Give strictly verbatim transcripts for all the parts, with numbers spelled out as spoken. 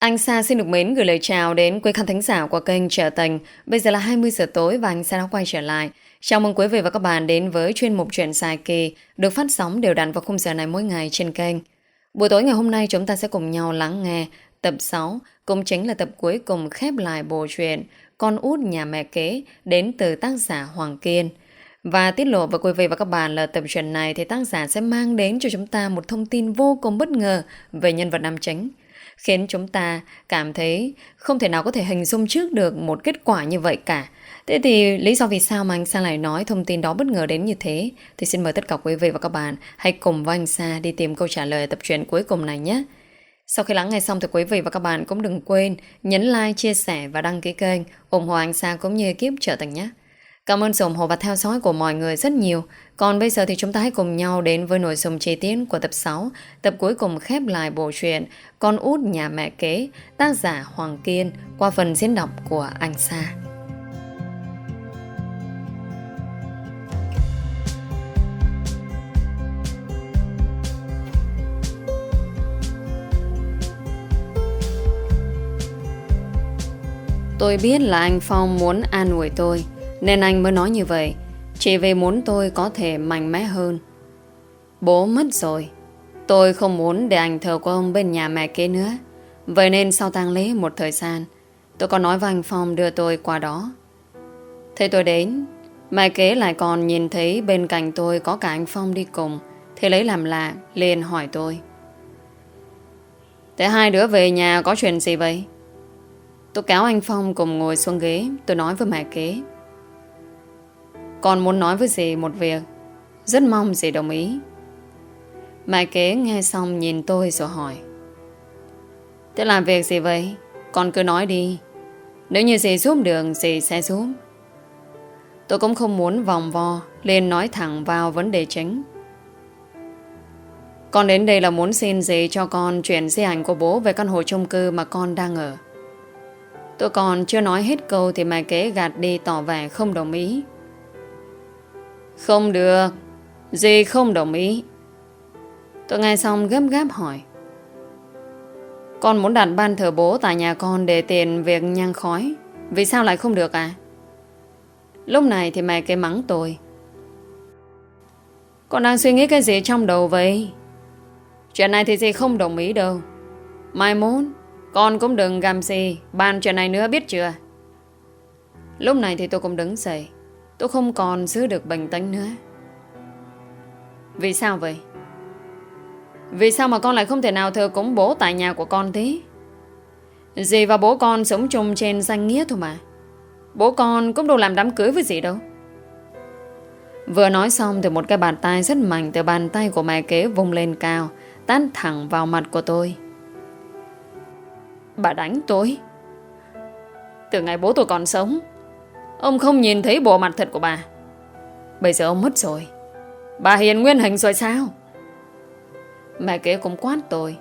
Anh Sa xin được mến gửi lời chào đến quý khán thính giả của kênh Trở Tình. Bây giờ là hai mươi giờ tối và anh Sa đã quay trở lại. Chào mừng quý vị và các bạn đến với chuyên mục Chuyện dài kỳ được phát sóng đều đặn vào khung giờ này mỗi ngày trên kênh. Buổi tối ngày hôm nay chúng ta sẽ cùng nhau lắng nghe tập sáu, cũng chính là tập cuối cùng khép lại bộ truyện Con út nhà mẹ kế đến từ tác giả Hoàng Kiên. Và tiết lộ với quý vị và các bạn là tập truyện này thì tác giả sẽ mang đến cho chúng ta một thông tin vô cùng bất ngờ về nhân vật nam chính, khiến chúng ta cảm thấy không thể nào có thể hình dung trước được một kết quả như vậy cả. Thế thì lý do vì sao mà anh Sa lại nói thông tin đó bất ngờ đến như thế thì xin mời tất cả quý vị và các bạn hãy cùng với anh Sa đi tìm câu trả lời ở tập truyện cuối cùng này nhé. Sau khi lắng nghe xong thì quý vị và các bạn cũng đừng quên nhấn like, chia sẻ và đăng ký kênh ủng hộ anh Sa cũng như ekip Trở Tình nhé. Cảm ơn sự ủng hộ và theo dõi của mọi người rất nhiều. Còn bây giờ thì chúng ta hãy cùng nhau đến với nội dung chi tiết của tập sáu, tập cuối cùng khép lại bộ truyện Con út nhà mẹ kế, tác giả Hoàng Kiên, qua phần diễn đọc của anh Sa. Tôi biết là anh Phong muốn an ủi tôi, nên anh mới nói như vậy, chỉ vì muốn tôi có thể mạnh mẽ hơn. Bố mất rồi, tôi không muốn để anh thờ của ông bên nhà mẹ kế nữa. Vậy nên sau tang lễ một thời gian, tôi có nói với anh Phong đưa tôi qua đó. Thế tôi đến, mẹ kế lại còn nhìn thấy bên cạnh tôi có cả anh Phong đi cùng, thì lấy làm lạ, liền hỏi tôi: thế hai đứa về nhà có chuyện gì vậy? Tôi kéo anh Phong cùng ngồi xuống ghế. Tôi nói với mẹ kế: con muốn nói với dì một việc, rất mong dì đồng ý. Mẹ kế nghe xong nhìn tôi rồi hỏi: thế làm việc gì vậy? Con cứ nói đi, nếu như dì giúp được dì sẽ giúp. Tôi cũng không muốn vòng vo, liền nói thẳng vào vấn đề chính. Con đến đây là muốn xin dì cho con chuyển di ảnh của bố về căn hộ chung cư mà con đang ở. Tôi còn chưa nói hết câu thì mẹ kế gạt đi tỏ vẻ không đồng ý. Không được, dì không đồng ý. Tôi nghe xong gấp gáp hỏi: con muốn đặt ban thờ bố tại nhà con để tiền việc nhang khói, vì sao lại không được à? Lúc này thì mẹ kế mắng tôi: con đang suy nghĩ cái gì trong đầu vậy? Chuyện này thì dì không đồng ý đâu. Mai mốt con cũng đừng gàm xì bàn chuyện này nữa, biết chưa? Lúc này thì tôi cũng đứng dậy. Tôi không còn giữ được bình tĩnh nữa. Vì sao vậy? Vì sao mà con lại không thể nào thờ cúng bố tại nhà của con thế? Dì và bố con sống chung trên danh nghĩa thôi mà. Bố con cũng đâu làm đám cưới với dì đâu. Vừa nói xong thì một cái bàn tay rất mạnh từ bàn tay của mẹ kế vung lên cao, tát thẳng vào mặt của tôi. Bà đánh tôi? Từ ngày bố tôi còn sống, ông không nhìn thấy bộ mặt thật của bà. Bây giờ ông mất rồi, bà hiền nguyên hình rồi sao? Mẹ kế cũng quát tôi: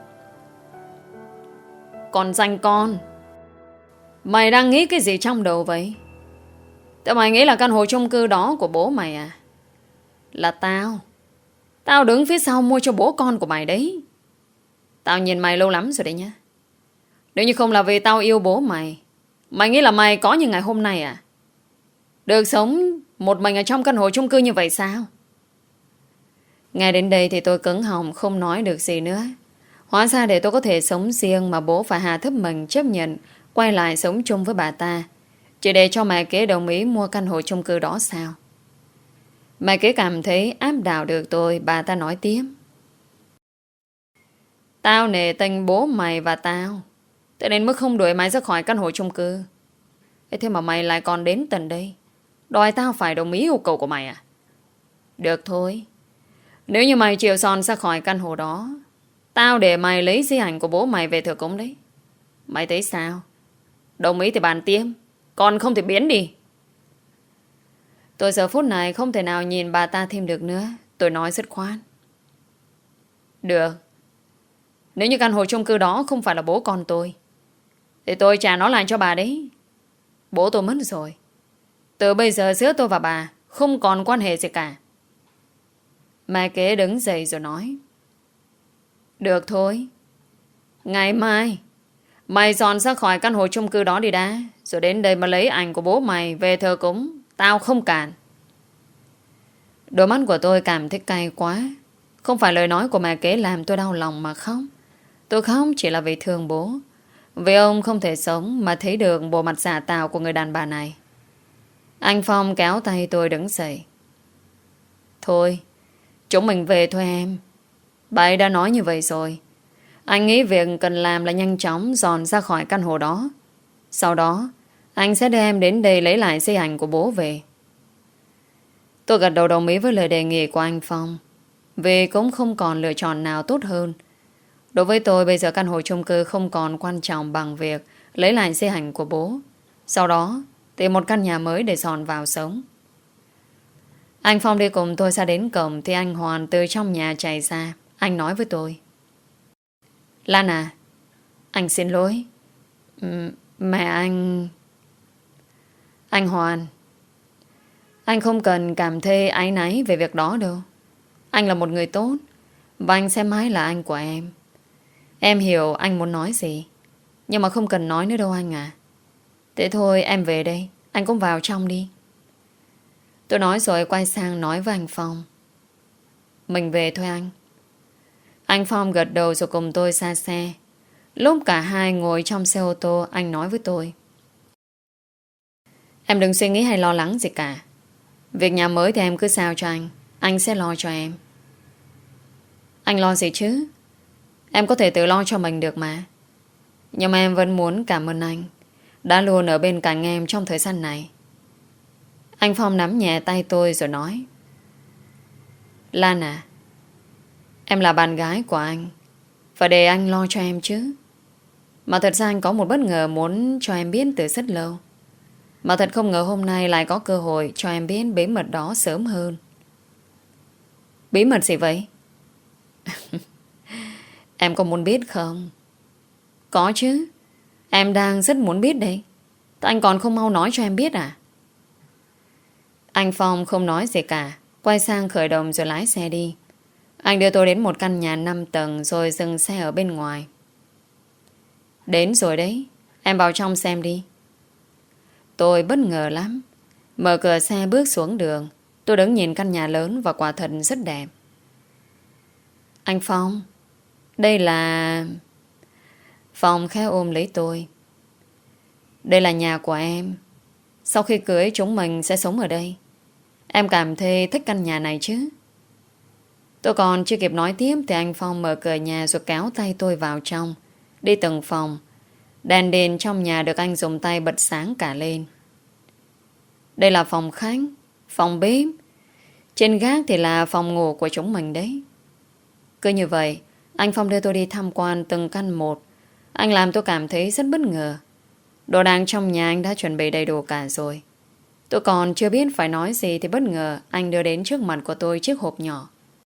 con danh con, mày đang nghĩ cái gì trong đầu vậy? Tao mày nghĩ là căn hộ chung cư đó của bố mày à? Là tao Tao đứng phía sau mua cho bố con của mày đấy. Tao nhìn mày lâu lắm rồi đấy nhá. Nếu như không là vì tao yêu bố mày, mày nghĩ là mày có như ngày hôm nay à? Được sống một mình ở trong căn hộ chung cư như vậy sao? Ngay đến đây thì tôi cứng họng không nói được gì nữa. Hóa ra để tôi có thể sống riêng mà bố phải hạ thấp mình chấp nhận quay lại sống chung với bà ta, chỉ để cho mẹ kế đồng ý mua căn hộ chung cư đó sao? Mẹ kế cảm thấy áp đảo được tôi. Bà ta nói tiếp: tao nể tình bố mày và tao, thế nên mức không đuổi mày ra khỏi căn hộ chung cư. Thế mà mày lại còn đến tận đây đòi tao phải đồng ý yêu cầu của mày à? Được thôi, nếu như mày chịu son ra khỏi căn hộ đó, tao để mày lấy di ảnh của bố mày về thờ cúng đấy. Mày thấy sao? Đồng ý thì bàn tiếp, còn không thì biến đi. Tôi giờ phút này không thể nào nhìn bà ta thêm được nữa. Tôi nói dứt khoát: được, nếu như căn hộ chung cư đó không phải là bố con tôi, thì tôi trả nó lại cho bà đấy. Bố tôi mất rồi, từ bây giờ giữa tôi và bà không còn quan hệ gì cả. Mẹ kế đứng dậy rồi nói: được thôi, ngày mai Mày dọn ra khỏi căn hộ chung cư đó đi đã. Rồi đến đây mà lấy ảnh của bố mày về thờ cúng. Tao không cản. Đôi mắt của tôi cảm thấy cay quá. Không phải lời nói của mẹ kế làm tôi đau lòng mà khóc. Tôi khóc chỉ là vì thương bố. Vì ông không thể sống mà thấy được bộ mặt giả tạo của người đàn bà này. Anh Phong kéo tay tôi đứng dậy. Thôi, chúng mình về thôi em. Bà ấy đã nói như vậy rồi. Anh nghĩ việc cần làm là nhanh chóng dọn ra khỏi căn hộ đó. Sau đó, anh sẽ đưa em đến đây lấy lại di ảnh của bố về. Tôi gật đầu đồng ý với lời đề nghị của anh Phong. Vì cũng không còn lựa chọn nào tốt hơn. Đối với tôi bây giờ căn hộ chung cư không còn quan trọng bằng việc lấy lại di ảnh của bố. Sau đó tìm một căn nhà mới để dọn vào sống. Anh Phong đi cùng tôi ra đến cổng thì anh Hoàn từ trong nhà chạy ra. Anh nói với tôi. Lan à, anh xin lỗi. Ừ, mẹ anh... Anh Hoàn, anh không cần cảm thấy áy náy về việc đó đâu. Anh là một người tốt và anh sẽ mãi là anh của em. Em hiểu anh muốn nói gì, nhưng mà không cần nói nữa đâu anh à. Thế thôi em về đây. Anh cũng vào trong đi. Tôi nói rồi quay sang nói với anh Phong. Mình về thôi anh. Anh Phong gật đầu rồi cùng tôi ra xe. Lúc cả hai ngồi trong xe ô tô, anh nói với tôi. Em đừng suy nghĩ hay lo lắng gì cả. Việc nhà mới thì em cứ giao cho anh. Anh sẽ lo cho em. Anh lo gì chứ? Em có thể tự lo cho mình được mà. Nhưng mà em vẫn muốn cảm ơn anh đã luôn ở bên cạnh em trong thời gian này. Anh Phong nắm nhẹ tay tôi rồi nói. Lan à, em là bạn gái của anh, phải để anh lo cho em chứ. Mà thật ra anh có một bất ngờ muốn cho em biết từ rất lâu. Mà thật không ngờ hôm nay lại có cơ hội cho em biết bí mật đó sớm hơn. Bí mật gì vậy? Em có muốn biết không? Có chứ. Em đang rất muốn biết đấy. Tại anh còn không mau nói cho em biết à? Anh Phong không nói gì cả. Quay sang khởi động rồi lái xe đi. Anh đưa tôi đến một căn nhà năm tầng rồi dừng xe ở bên ngoài. Đến rồi đấy. Em vào trong xem đi. Tôi bất ngờ lắm. Mở cửa xe bước xuống đường. Tôi đứng nhìn căn nhà lớn và quả thật rất đẹp. Anh Phong, đây là... Phong khẽ ôm lấy tôi. Đây là nhà của em. Sau khi cưới chúng mình sẽ sống ở đây. Em cảm thấy thích căn nhà này chứ? Tôi còn chưa kịp nói tiếp thì anh Phong mở cửa nhà rồi kéo tay tôi vào trong. Đi từng phòng. Đèn đèn trong nhà được anh dùng tay bật sáng cả lên. Đây là phòng khách, phòng bếp. Trên gác thì là phòng ngủ của chúng mình đấy. Cứ như vậy, anh Phong đưa tôi đi tham quan từng căn một. Anh làm tôi cảm thấy rất bất ngờ. Đồ đạc trong nhà anh đã chuẩn bị đầy đủ cả rồi. Tôi còn chưa biết phải nói gì thì bất ngờ anh đưa đến trước mặt của tôi chiếc hộp nhỏ.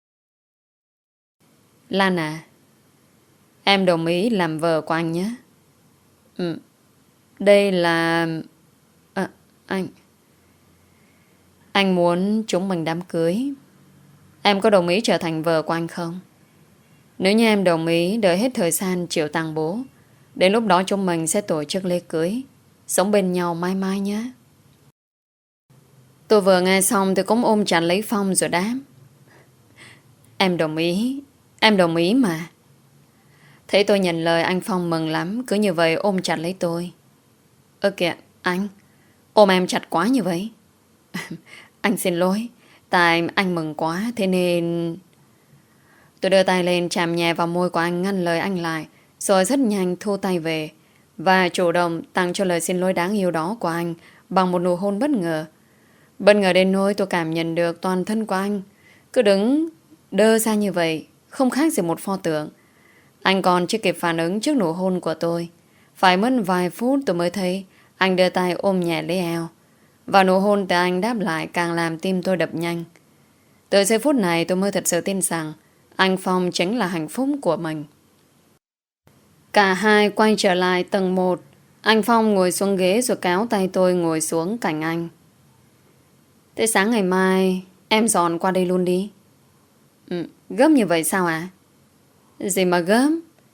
Lan à, em đồng ý làm vợ của anh nhé. Ừ, đây là... À, anh... Anh muốn chúng mình đám cưới. Em có đồng ý trở thành vợ của anh không? Nếu như em đồng ý đợi hết thời gian chịu tang bố, đến lúc đó chúng mình sẽ tổ chức lễ cưới, sống bên nhau mãi mãi nhé. Tôi vừa nghe xong thì cũng ôm chặt lấy Phong rồi đáp. Em đồng ý. Em đồng ý mà. Thấy tôi nhận lời anh Phong mừng lắm. Cứ như vậy ôm chặt lấy tôi. Ơ kìa anh, ôm em chặt quá như vậy. Anh xin lỗi. Tại anh mừng quá thế nên... Tôi đưa tay lên chạm nhẹ vào môi của anh ngăn lời anh lại. Rồi rất nhanh thu tay về. Và chủ động tặng cho lời xin lỗi đáng yêu đó của anh bằng một nụ hôn bất ngờ. Bất ngờ đến nỗi tôi cảm nhận được toàn thân của anh cứ đứng đơ ra như vậy, không khác gì một pho tượng. Anh còn chưa kịp phản ứng trước nụ hôn của tôi. Phải mất vài phút tôi mới thấy anh đưa tay ôm nhẹ lấy eo. Và nụ hôn từ anh đáp lại càng làm tim tôi đập nhanh. Từ giây phút này tôi mới thật sự tin rằng anh Phong chính là hạnh phúc của mình. Cả hai quay trở lại tầng một. Anh Phong ngồi xuống ghế rồi kéo tay tôi ngồi xuống cạnh anh. Thế sáng ngày mai em dọn qua đây luôn đi. Ừ, gấp như vậy sao ạ? À? Gì mà gấp?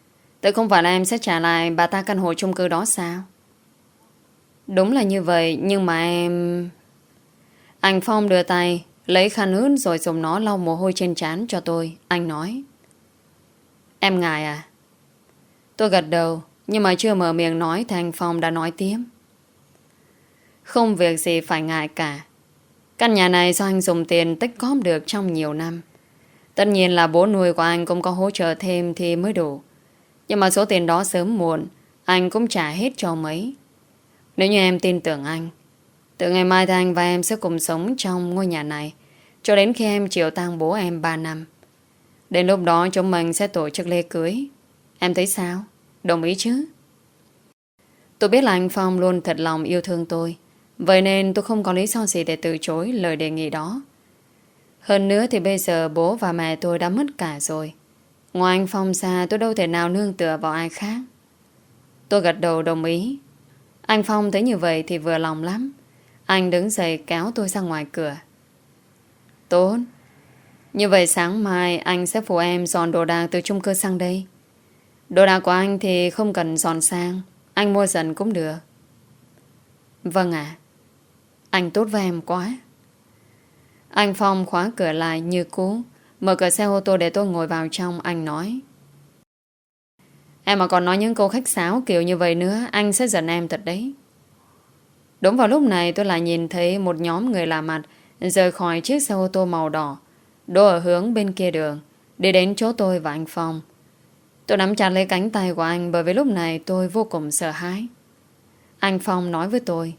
Tự không phải là em sẽ trả lại bà ta căn hộ chung cư đó sao? Đúng là như vậy, nhưng mà em... Anh Phong đưa tay lấy khăn ướt rồi dùng nó lau mồ hôi trên trán cho tôi. Anh nói: Em ngại à? Tôi gật đầu, nhưng mà chưa mở miệng nói thì anh Phong đã nói tiếp: Không việc gì phải ngại cả. Căn nhà này do anh dùng tiền tích góp được trong nhiều năm. Tất nhiên là bố nuôi của anh cũng có hỗ trợ thêm thì mới đủ. Nhưng mà số tiền đó sớm muộn anh cũng trả hết cho mấy. Nếu như em tin tưởng anh, từ ngày mai thì anh và em sẽ cùng sống trong ngôi nhà này cho đến khi em chịu tang bố em ba năm. Đến lúc đó chúng mình sẽ tổ chức lễ cưới. Em thấy sao? Đồng ý chứ? Tôi biết là anh Phong luôn thật lòng yêu thương tôi, vậy nên tôi không có lý do gì để từ chối lời đề nghị đó. Hơn nữa thì bây giờ bố và mẹ tôi đã mất cả rồi. Ngoài anh Phong ra tôi đâu thể nào nương tựa vào ai khác. Tôi gật đầu đồng ý. Anh Phong thấy như vậy thì vừa lòng lắm. Anh đứng dậy kéo tôi ra ngoài cửa. Tốt. Như vậy sáng mai anh sẽ phụ em dọn đồ đạc từ chung cư sang đây. Đồ đạc của anh thì không cần dọn sang, anh mua dần cũng được. Vâng ạ. Anh tốt với em quá. Anh Phong khóa cửa lại như cũ, mở cửa xe ô tô để tôi ngồi vào trong. Anh nói: Em mà còn nói những câu khách sáo kiểu như vậy nữa, anh sẽ giận em thật đấy. Đúng vào lúc này tôi lại nhìn thấy một nhóm người lạ mặt rời khỏi chiếc xe ô tô màu đỏ, đỗ ở hướng bên kia đường, đi đến chỗ tôi và anh Phong. Tôi nắm chặt lấy cánh tay của anh bởi vì lúc này tôi vô cùng sợ hãi. Anh Phong nói với tôi: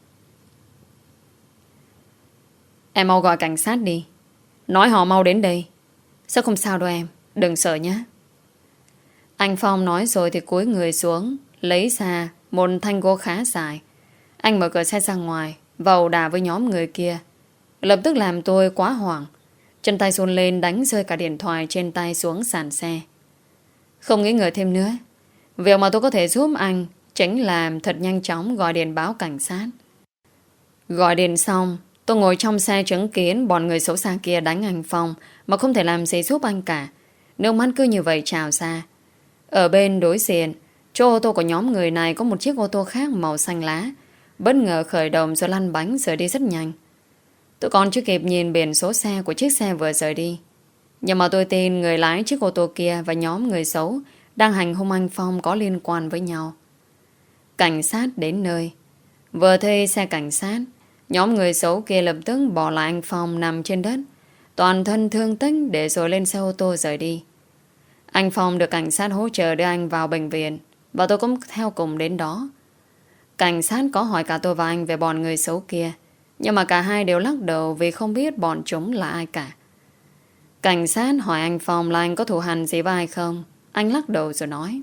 Em mau gọi cảnh sát đi, nói họ mau đến đây. Sao không sao đâu em, đừng sợ nhé. Anh Phong nói rồi thì cúi người xuống, lấy ra một thanh gỗ khá dài. Anh mở cửa xe ra ngoài và ẩu đả với nhóm người kia, lập tức làm tôi quá hoảng. Chân tay run lên đánh rơi cả điện thoại trên tay xuống sàn xe. Không nghĩ ngợi thêm nữa, việc mà tôi có thể giúp anh chính là thật nhanh chóng gọi điện báo cảnh sát. Gọi điện xong, tôi ngồi trong xe chứng kiến bọn người xấu xa kia đánh anh Phong mà không thể làm gì giúp anh cả. Nước mắt cứ như vậy trào ra. Ở bên đối diện, chỗ ô tô của nhóm người này có một chiếc ô tô khác màu xanh lá, bất ngờ khởi động rồi lăn bánh rời đi rất nhanh. Tôi còn chưa kịp nhìn biển số xe của chiếc xe vừa rời đi, nhưng mà tôi tin người lái chiếc ô tô kia và nhóm người xấu đang hành hung anh Phong có liên quan với nhau. Cảnh sát đến nơi. Vừa thấy xe cảnh sát, nhóm người xấu kia lập tức bỏ lại anh Phong nằm trên đất, toàn thân thương tích, để rồi lên xe ô tô rời đi. Anh Phong được cảnh sát hỗ trợ đưa anh vào bệnh viện, và tôi cũng theo cùng đến đó. Cảnh sát có hỏi cả tôi và anh về bọn người xấu kia, nhưng mà cả hai đều lắc đầu vì không biết bọn chúng là ai cả. Cảnh sát hỏi anh Phong là anh có thù hằn gì với ai không. Anh lắc đầu rồi nói: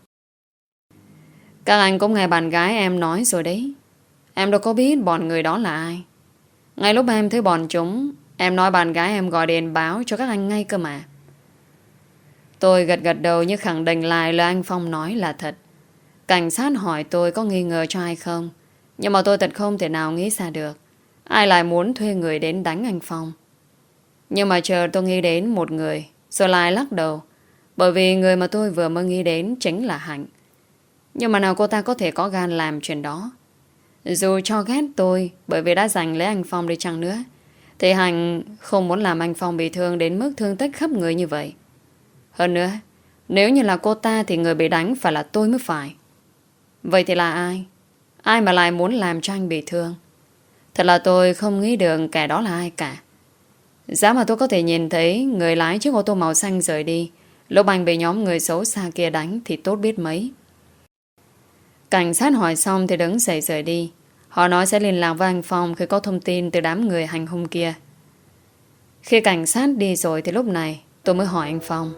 Các anh cũng nghe bạn gái em nói rồi đấy. Em đâu có biết bọn người đó là ai. Ngay lúc em thấy bọn chúng, em nói bạn gái em gọi điện báo cho các anh ngay cơ mà. Tôi gật gật đầu như khẳng định lại lời anh Phong nói là thật. Cảnh sát hỏi tôi có nghi ngờ cho ai không, nhưng mà tôi thật không thể nào nghĩ ra được ai lại muốn thuê người đến đánh anh Phong. Nhưng mà chờ tôi nghĩ đến một người, rồi lại lắc đầu, bởi vì người mà tôi vừa mới nghĩ đến chính là Hạnh. Nhưng mà nào cô ta có thể có gan làm chuyện đó. Dù cho ghét tôi bởi vì đã giành lấy anh Phong đi chăng nữa, thì Hạnh không muốn làm anh Phong bị thương đến mức thương tích khắp người như vậy. Hơn nữa, nếu như là cô ta thì người bị đánh phải là tôi mới phải. Vậy thì là ai? Ai mà lại muốn làm cho anh bị thương? Thật là tôi không nghĩ được kẻ đó là ai cả. Giá mà tôi có thể nhìn thấy người lái chiếc ô tô màu xanh rời đi lúc anh bị nhóm người xấu xa kia đánh thì tốt biết mấy. Cảnh sát hỏi xong thì đứng dậy rời đi. Họ nói sẽ liên lạc với anh Phong khi có thông tin từ đám người hành hung kia. Khi cảnh sát đi rồi thì lúc này tôi mới hỏi anh Phong: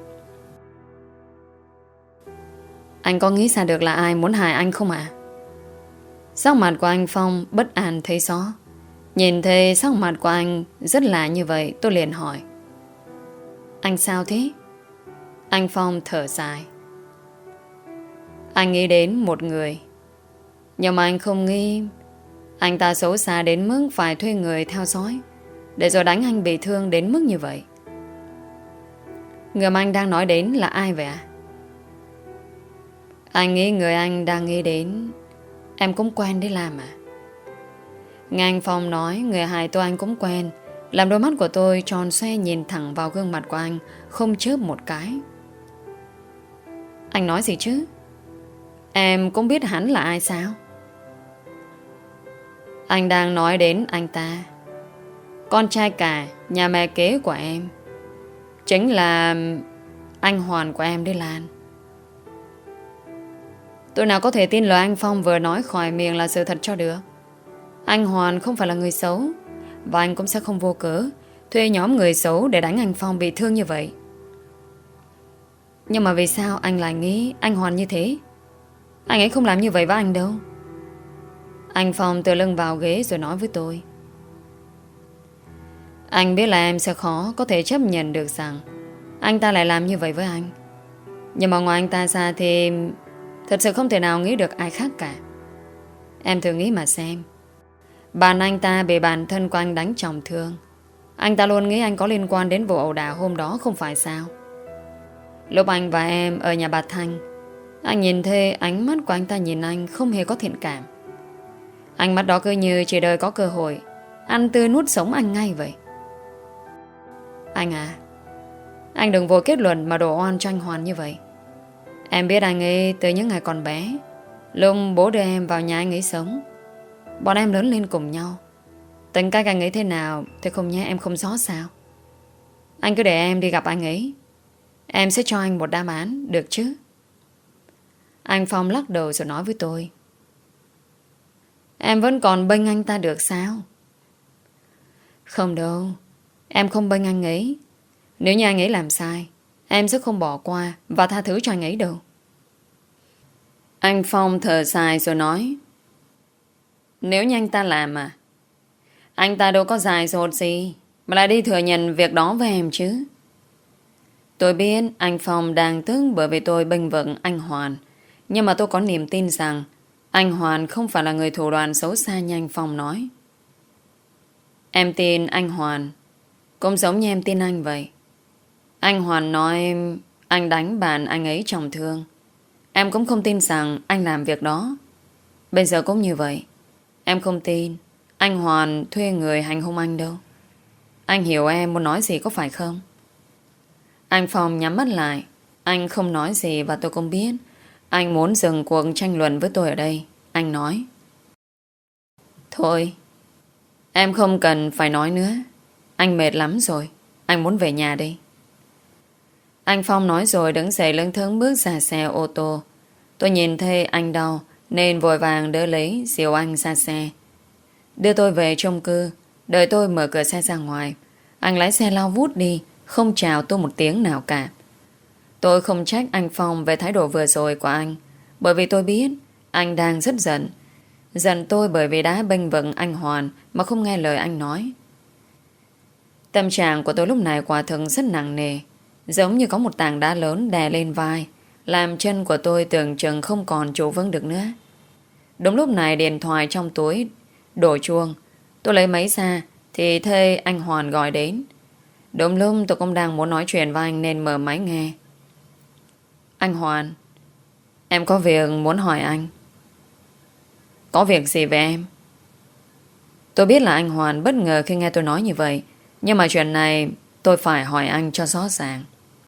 Anh có nghĩ ra được là ai muốn hại anh không ạ? À? Sắc mặt của anh Phong bất an thấy rõ. Nhìn thấy sắc mặt của anh rất lạ như vậy, tôi liền hỏi: Anh sao thế? Anh Phong thở dài: Anh nghĩ đến một người, nhưng mà anh không nghĩ anh ta xấu xa đến mức phải thuê người theo dõi để rồi đánh anh bị thương đến mức như vậy. Người mà anh đang nói đến là ai vậy ạ? À? Anh nghĩ người anh đang nghĩ đến em cũng quen để làm à? Nghe anh Phong nói người hai tôi anh cũng quen, làm đôi mắt của tôi tròn xoe nhìn thẳng vào gương mặt của anh, không chớp một cái. Anh nói gì chứ? Em cũng biết hắn là ai sao? Anh đang nói đến anh ta, con trai cả nhà mẹ kế của em, chính là anh Hoàn của em đấy Lan. Tôi nào có thể tin lời anh Phong vừa nói khỏi miệng là sự thật cho được. Anh Hoàn không phải là người xấu, và anh cũng sẽ không vô cớ thuê nhóm người xấu để đánh anh Phong bị thương như vậy. Nhưng mà vì sao anh lại nghĩ anh Hoàn như thế? Anh ấy không làm như vậy với anh đâu. Anh Phong tựa lưng vào ghế rồi nói với tôi. Anh biết là em sẽ khó có thể chấp nhận được rằng anh ta lại làm như vậy với anh. Nhưng mà ngoài anh ta ra thì thật sự không thể nào nghĩ được ai khác cả. Em thử nghĩ mà xem. Bạn anh ta bị bản thân của anh đánh trọng thương. Anh ta luôn nghĩ anh có liên quan đến vụ ẩu đả hôm đó không phải sao? Lúc anh và em ở nhà bà Thanh, anh nhìn thấy ánh mắt của anh ta nhìn anh không hề có thiện cảm. Ánh mắt đó cứ như chỉ đợi có cơ hội ăn tươi nuốt sống anh ngay vậy. Anh à, anh đừng vội kết luận mà đổ oan cho anh Hoàn như vậy. Em biết anh ấy từ những ngày còn bé, lúc bố đưa em vào nhà anh ấy sống. Bọn em lớn lên cùng nhau. Tính cách anh ấy thế nào thì không nhé em không rõ sao. Anh cứ để em đi gặp anh ấy, em sẽ cho anh một đáp án, được chứ? Anh Phong lắc đầu rồi nói với tôi. Em vẫn còn bênh anh ta được sao? Không đâu, em không bênh anh ấy. Nếu như anh ấy làm sai, em sẽ không bỏ qua và tha thứ cho anh ấy đâu. Anh Phong thở dài rồi nói. Nếu như anh ta làm à? Anh ta đâu có dài dột gì mà lại đi thừa nhận việc đó với em chứ. Tôi biết anh Phong đang tức bởi vì tôi bênh vực anh Hoàn, nhưng mà tôi có niềm tin rằng anh Hoàn không phải là người thủ đoạn xấu xa như anh Phong nói. Em tin anh Hoàn cũng giống như em tin anh vậy. Anh Hoàn nói anh đánh bạn anh ấy trọng thương. Em cũng không tin rằng anh làm việc đó. Bây giờ cũng như vậy. Em không tin anh Hoàn thuê người hành hung anh đâu. Anh hiểu em muốn nói gì có phải không? Anh Phong nhắm mắt lại. Anh không nói gì và tôi cũng biết anh muốn dừng cuộc tranh luận với tôi ở đây. Anh nói. Thôi, em không cần phải nói nữa. Anh mệt lắm rồi. Anh muốn về nhà đi. Anh Phong nói rồi đứng dậy lững thững bước ra xe ô tô. Tôi nhìn thấy anh đau nên vội vàng đỡ lấy dìu anh ra xe, đưa tôi về chung cư. Đợi tôi mở cửa xe ra ngoài, anh lái xe lao vút đi, không chào tôi một tiếng nào cả. Tôi không trách anh Phong về thái độ vừa rồi của anh, bởi vì tôi biết anh đang rất giận. Giận tôi bởi vì đã bênh vực anh Hoàn mà không nghe lời anh nói. Tâm trạng của tôi lúc này quả thực rất nặng nề, giống như có một tảng đá lớn đè lên vai, làm chân của tôi tưởng chừng không còn trụ vững được nữa. Đúng lúc này điện thoại trong túi đổ chuông. Tôi lấy máy ra thì thấy anh Hoàn gọi đến. Đúng lúc tôi cũng đang muốn nói chuyện với anh nên mở máy nghe. Anh Hoàn, em có việc muốn hỏi anh. Có việc gì về em? Tôi biết là anh Hoàn bất ngờ khi nghe tôi nói như vậy, nhưng mà chuyện này tôi phải hỏi anh cho rõ ràng.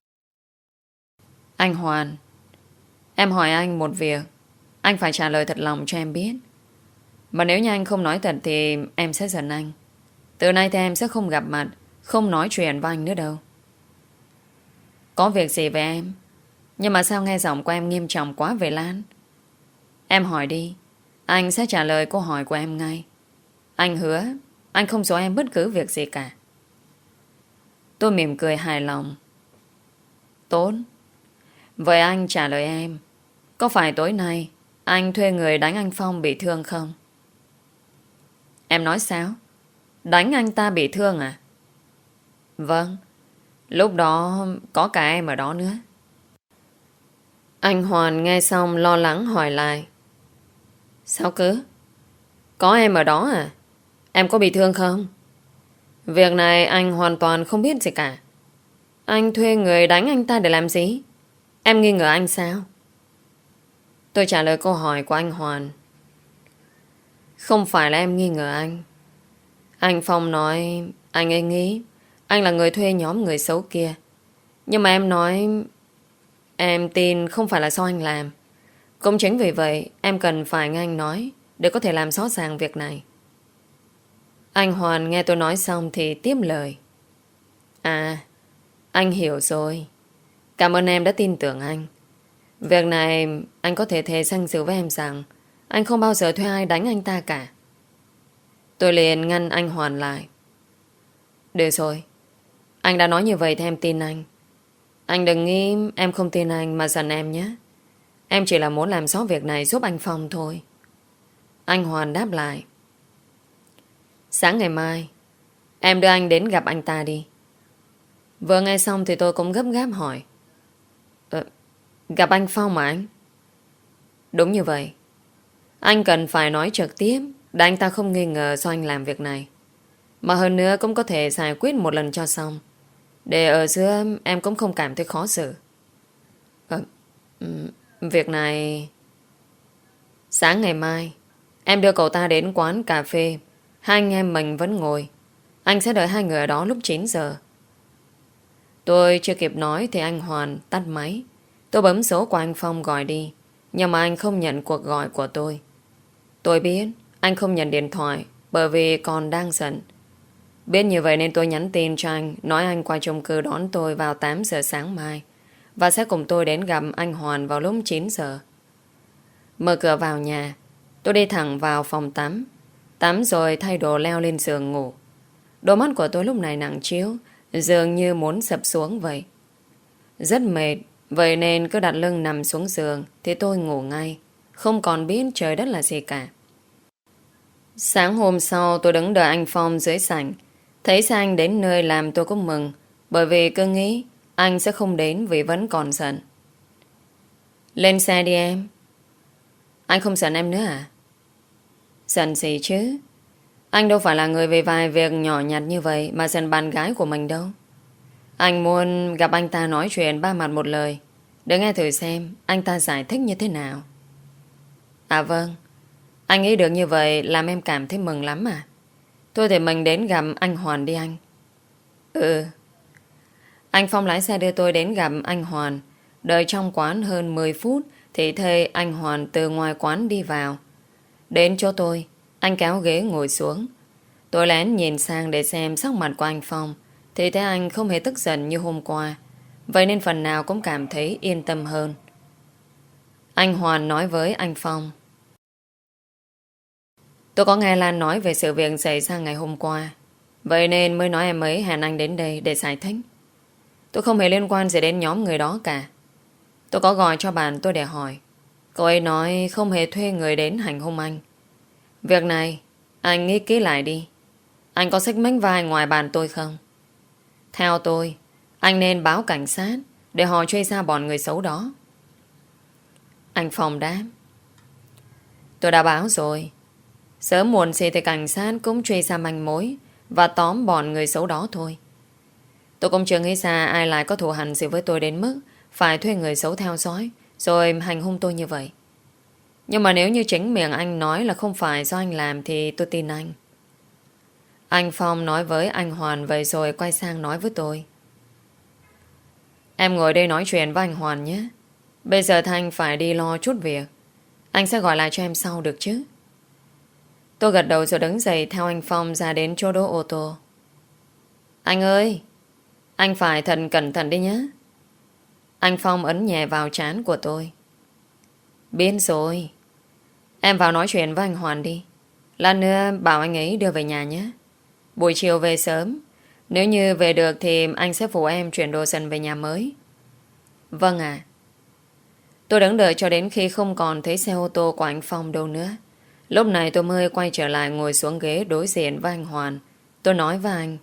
Anh Hoàn, em hỏi anh một việc, anh phải trả lời thật lòng cho em biết. Mà nếu như anh không nói thật thì em sẽ giận anh. Từ nay thì em sẽ không gặp mặt, không nói chuyện với anh nữa đâu. Có việc gì về em? Nhưng mà sao nghe giọng của em nghiêm trọng quá về Lan? Em hỏi đi, anh sẽ trả lời câu hỏi của em ngay. Anh hứa anh không giấu em bất cứ việc gì cả. Tôi mỉm cười hài lòng. Tốt. Vậy anh trả lời em, có phải tối nay anh thuê người đánh anh Phong bị thương không? Em nói sao? Đánh anh ta bị thương à? Vâng. Lúc đó có cả em ở đó nữa. Anh Hoàn nghe xong lo lắng hỏi lại. Sao cứ? Có em ở đó à? Em có bị thương không? Việc này anh hoàn toàn không biết gì cả. Anh thuê người đánh anh ta để làm gì? Em nghi ngờ anh sao? Tôi trả lời câu hỏi của anh Hoàn. Không phải là em nghi ngờ anh. Anh Phong nói anh ấy nghĩ anh là người thuê nhóm người xấu kia. Nhưng mà em nói em tin không phải là do anh làm. Cũng chính vì vậy em cần phải nghe anh nói để có thể làm rõ ràng việc này. Anh Hoàn nghe tôi nói xong thì tiếp lời. À, anh hiểu rồi. Cảm ơn em đã tin tưởng anh. Việc này anh có thể thề danh dự với em rằng anh không bao giờ thuê ai đánh anh ta cả. Tôi liền ngăn anh Hoàn lại. Được rồi, anh đã nói như vậy thì em tin anh. Anh đừng nghĩ em không tin anh mà giận em nhé. Em chỉ là muốn làm rõ việc này giúp anh Phong thôi. Anh Hoàn đáp lại. Sáng ngày mai em đưa anh đến gặp anh ta đi. Vừa nghe xong thì tôi cũng gấp gáp hỏi. Ờ, gặp anh Phong mà anh? Đúng như vậy. Anh cần phải nói trực tiếp để anh ta không nghi ngờ do anh làm việc này. Mà hơn nữa cũng có thể giải quyết một lần cho xong, để ở giữa em cũng không cảm thấy khó xử. Ờ, ừm, việc này... Sáng ngày mai em đưa cậu ta đến quán cà phê. Hai anh em mình vẫn ngồi. Anh sẽ đợi hai người ở đó lúc chín giờ. Tôi chưa kịp nói thì anh Hoàn tắt máy. Tôi bấm số của anh Phong gọi đi, nhưng mà anh không nhận cuộc gọi của tôi. Tôi biết anh không nhận điện thoại bởi vì còn đang giận. Biết như vậy nên tôi nhắn tin cho anh, nói anh qua chung cư đón tôi vào tám giờ sáng mai và sẽ cùng tôi đến gặp anh Hoàn vào lúc chín giờ. Mở cửa vào nhà, tôi đi thẳng vào phòng tắm. Tắm rồi thay đồ leo lên giường ngủ. Đôi mắt của tôi lúc này nặng trĩu, dường như muốn sập xuống vậy. Rất mệt, vậy nên cứ đặt lưng nằm xuống giường thì tôi ngủ ngay, không còn biết trời đất là gì cả. Sáng hôm sau tôi đứng đợi anh Phong dưới sảnh. Thấy xe anh đến nơi làm tôi cũng mừng, bởi vì cứ nghĩ anh sẽ không đến vì vẫn còn giận. Lên xe đi em. Anh không giận em nữa à? Giận gì chứ? Anh đâu phải là người về vài việc nhỏ nhặt như vậy mà giận bạn gái của mình đâu. Anh muốn gặp anh ta nói chuyện ba mặt một lời, để nghe thử xem anh ta giải thích như thế nào. À vâng, anh nghĩ được như vậy làm em cảm thấy mừng lắm à? Thôi thì mình đến gặp anh Hoàn đi anh. Ừ. Anh Phong lái xe đưa tôi đến gặp anh Hoàn. Đợi trong quán hơn mười phút thì thấy anh Hoàn từ ngoài quán đi vào. Đến chỗ tôi, anh kéo ghế ngồi xuống. Tôi lén nhìn sang để xem sắc mặt của anh Phong, thì thấy anh không hề tức giận như hôm qua. Vậy nên phần nào cũng cảm thấy yên tâm hơn. Anh Hoàn nói với anh Phong. Tôi có nghe Lan nói về sự việc xảy ra ngày hôm qua, vậy nên mới nói em ấy hẹn anh đến đây để giải thích. Tôi không hề liên quan gì đến nhóm người đó cả. Tôi có gọi cho bạn tôi để hỏi. Cậu ấy nói không hề thuê người đến hành hung anh. Việc này anh nghĩ kỹ lại đi. Anh có xích mích vai ngoài bàn tôi không? Theo tôi, anh nên báo cảnh sát để họ truy ra bọn người xấu đó. Anh Phong đáp. Tôi đã báo rồi. Sớm muộn gì thì cảnh sát cũng truy ra manh mối và tóm bọn người xấu đó thôi. Tôi cũng chưa nghĩ ra ai lại có thù hằn gì với tôi đến mức phải thuê người xấu theo dõi rồi hành hung tôi như vậy. Nhưng mà nếu như chính miệng anh nói là không phải do anh làm thì tôi tin anh. Anh Phong nói với anh Hoàn vậy rồi quay sang nói với tôi. Em ngồi đây nói chuyện với anh Hoàn nhé. Bây giờ Thanh phải đi lo chút việc. Anh sẽ gọi lại cho em sau được chứ? Tôi gật đầu rồi đứng dậy theo anh Phong ra đến chỗ đỗ ô tô. Anh ơi, anh phải thật cẩn thận đi nhé. Anh Phong ấn nhẹ vào trán của tôi. Biết rồi. Em vào nói chuyện với anh Hoàn đi. Lát nữa bảo anh ấy đưa về nhà nhé. Buổi chiều về sớm. Nếu như về được thì anh sẽ phụ em chuyển đồ dần về nhà mới. Vâng ạ. Tôi đứng đợi cho đến khi không còn thấy xe ô tô của anh Phong đâu nữa. Lúc này tôi mới quay trở lại ngồi xuống ghế đối diện với anh Hoàn. Tôi nói với anh.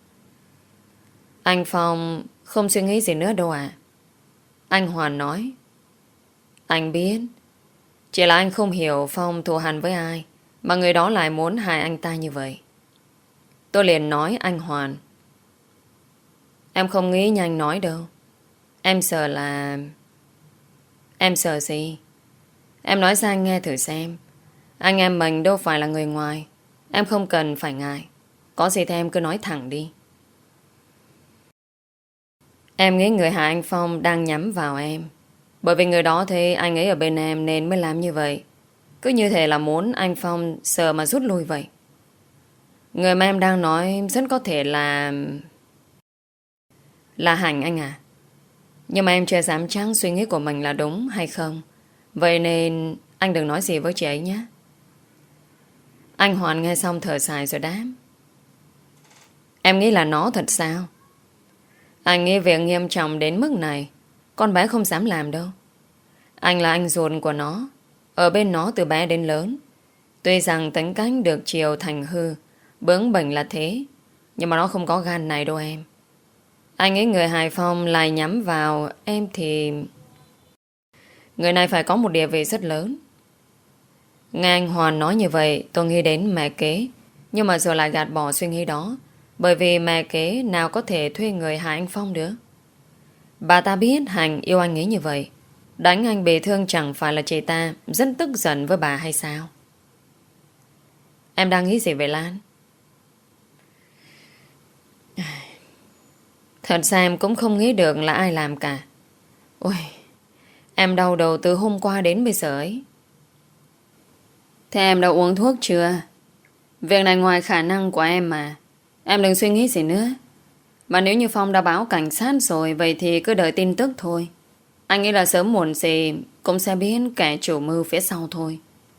Anh Phong không suy nghĩ gì nữa đâu ạ. Anh Hoàn nói. Anh biết. Chỉ là anh không hiểu Phong thù hằn với ai mà người đó lại muốn hại anh ta như vậy. Tôi liền nói anh Hoàn. Em không nghĩ như anh nói đâu. Em sợ là... Em sợ gì? Em nói ra anh nghe thử xem. Anh em mình đâu phải là người ngoài. Em không cần phải ngại. Có gì thì em cứ nói thẳng đi. Em nghĩ người Hạ Anh Phong đang nhắm vào em. Bởi vì người đó thấy anh ấy ở bên em nên mới làm như vậy. Cứ như thể là muốn anh Phong sợ mà rút lui vậy. Người mà em đang nói rất có thể là... Là Hành anh à. Nhưng mà em chưa dám chắc suy nghĩ của mình là đúng hay không. Vậy nên anh đừng nói gì với chị ấy nhé. Anh Hoàn nghe xong thở dài rồi đáp. Em nghĩ là nó thật sao? Anh nghĩ việc nghiêm trọng đến mức này con bé không dám làm đâu. Anh là anh ruột của nó, ở bên nó từ bé đến lớn. Tuy rằng tính cách được chiều thành hư, bướng bỉnh là thế, nhưng mà nó không có gan này đâu em. Anh nghĩ người Hải Phòng lại nhắm vào em thì... Người này phải có một địa vị rất lớn. Nghe anh Hoàn nói như vậy, tôi nghĩ đến mẹ kế. Nhưng mà rồi lại gạt bỏ suy nghĩ đó. Bởi vì mẹ kế nào có thể thuê người hại anh Phong được. Bà ta biết Hành yêu anh ấy như vậy. Đánh anh bị thương chẳng phải là chị ta rất tức giận với bà hay sao? Em đang nghĩ gì vậy Lan? Thật ra em cũng không nghĩ được là ai làm cả. Ôi, em đau đầu từ hôm qua đến bây giờ ấy. Thế em đã uống thuốc chưa? Việc này ngoài khả năng của em mà. Em đừng suy nghĩ gì nữa. Mà nếu như Phong đã báo cảnh sát rồi, vậy thì cứ đợi tin tức thôi. Anh nghĩ là sớm muộn gì cũng sẽ biết kẻ chủ mưu phía sau thôi.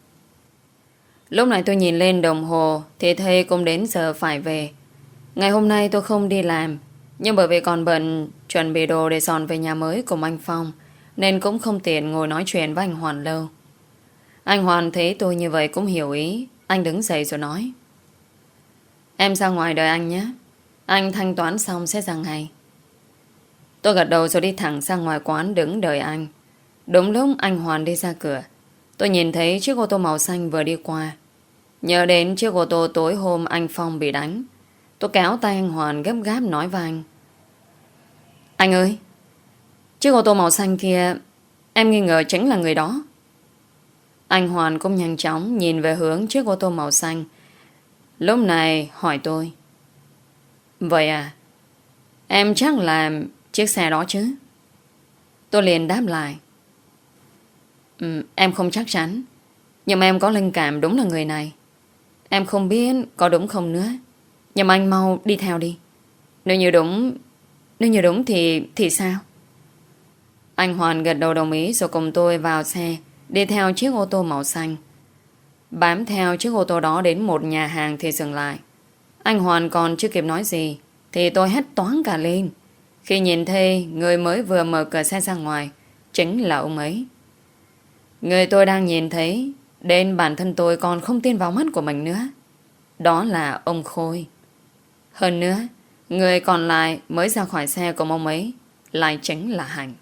Lúc này tôi nhìn lên đồng hồ thì thấy cũng đến giờ phải về. Ngày hôm nay tôi không đi làm, nhưng bởi vì còn bận chuẩn bị đồ để dọn về nhà mới cùng anh Phong, nên cũng không tiện ngồi nói chuyện với anh Hoàn lâu. Anh Hoàn thấy tôi như vậy cũng hiểu ý. Anh đứng dậy rồi nói. Em ra ngoài đợi anh nhé. Anh thanh toán xong sẽ ra ngay. Tôi gật đầu rồi đi thẳng sang ngoài quán đứng đợi anh. Đúng lúc anh Hoàn đi ra cửa, tôi nhìn thấy chiếc ô tô màu xanh vừa đi qua. Nhớ đến chiếc ô tô tối hôm anh Phong bị đánh, tôi kéo tay anh Hoàn gấp gáp nói với anh. Anh ơi, chiếc ô tô màu xanh kia em nghi ngờ chính là người đó. Anh Hoàn cũng nhanh chóng nhìn về hướng chiếc ô tô màu xanh. Lúc này hỏi tôi. Vậy à, em chắc là chiếc xe đó chứ? Tôi liền đáp lại. Ừ, em không chắc chắn, nhưng mà em có linh cảm đúng là người này. Em không biết có đúng không nữa, nhưng mà anh mau đi theo đi. Nếu như đúng Nếu như đúng thì thì sao? Anh Hoàn gật đầu đồng ý rồi cùng tôi vào xe, đi theo chiếc ô tô màu xanh. Bám theo chiếc ô tô đó đến một nhà hàng thì dừng lại. Anh Hoàn còn chưa kịp nói gì thì tôi hét toáng cả lên khi nhìn thấy người mới vừa mở cửa xe ra ngoài chính là ông ấy. Người tôi đang nhìn thấy đến bản thân tôi còn không tin vào mắt của mình nữa. Đó là ông Khôi. Hơn nữa, người còn lại mới ra khỏi xe của ông ấy lại chính là Hành.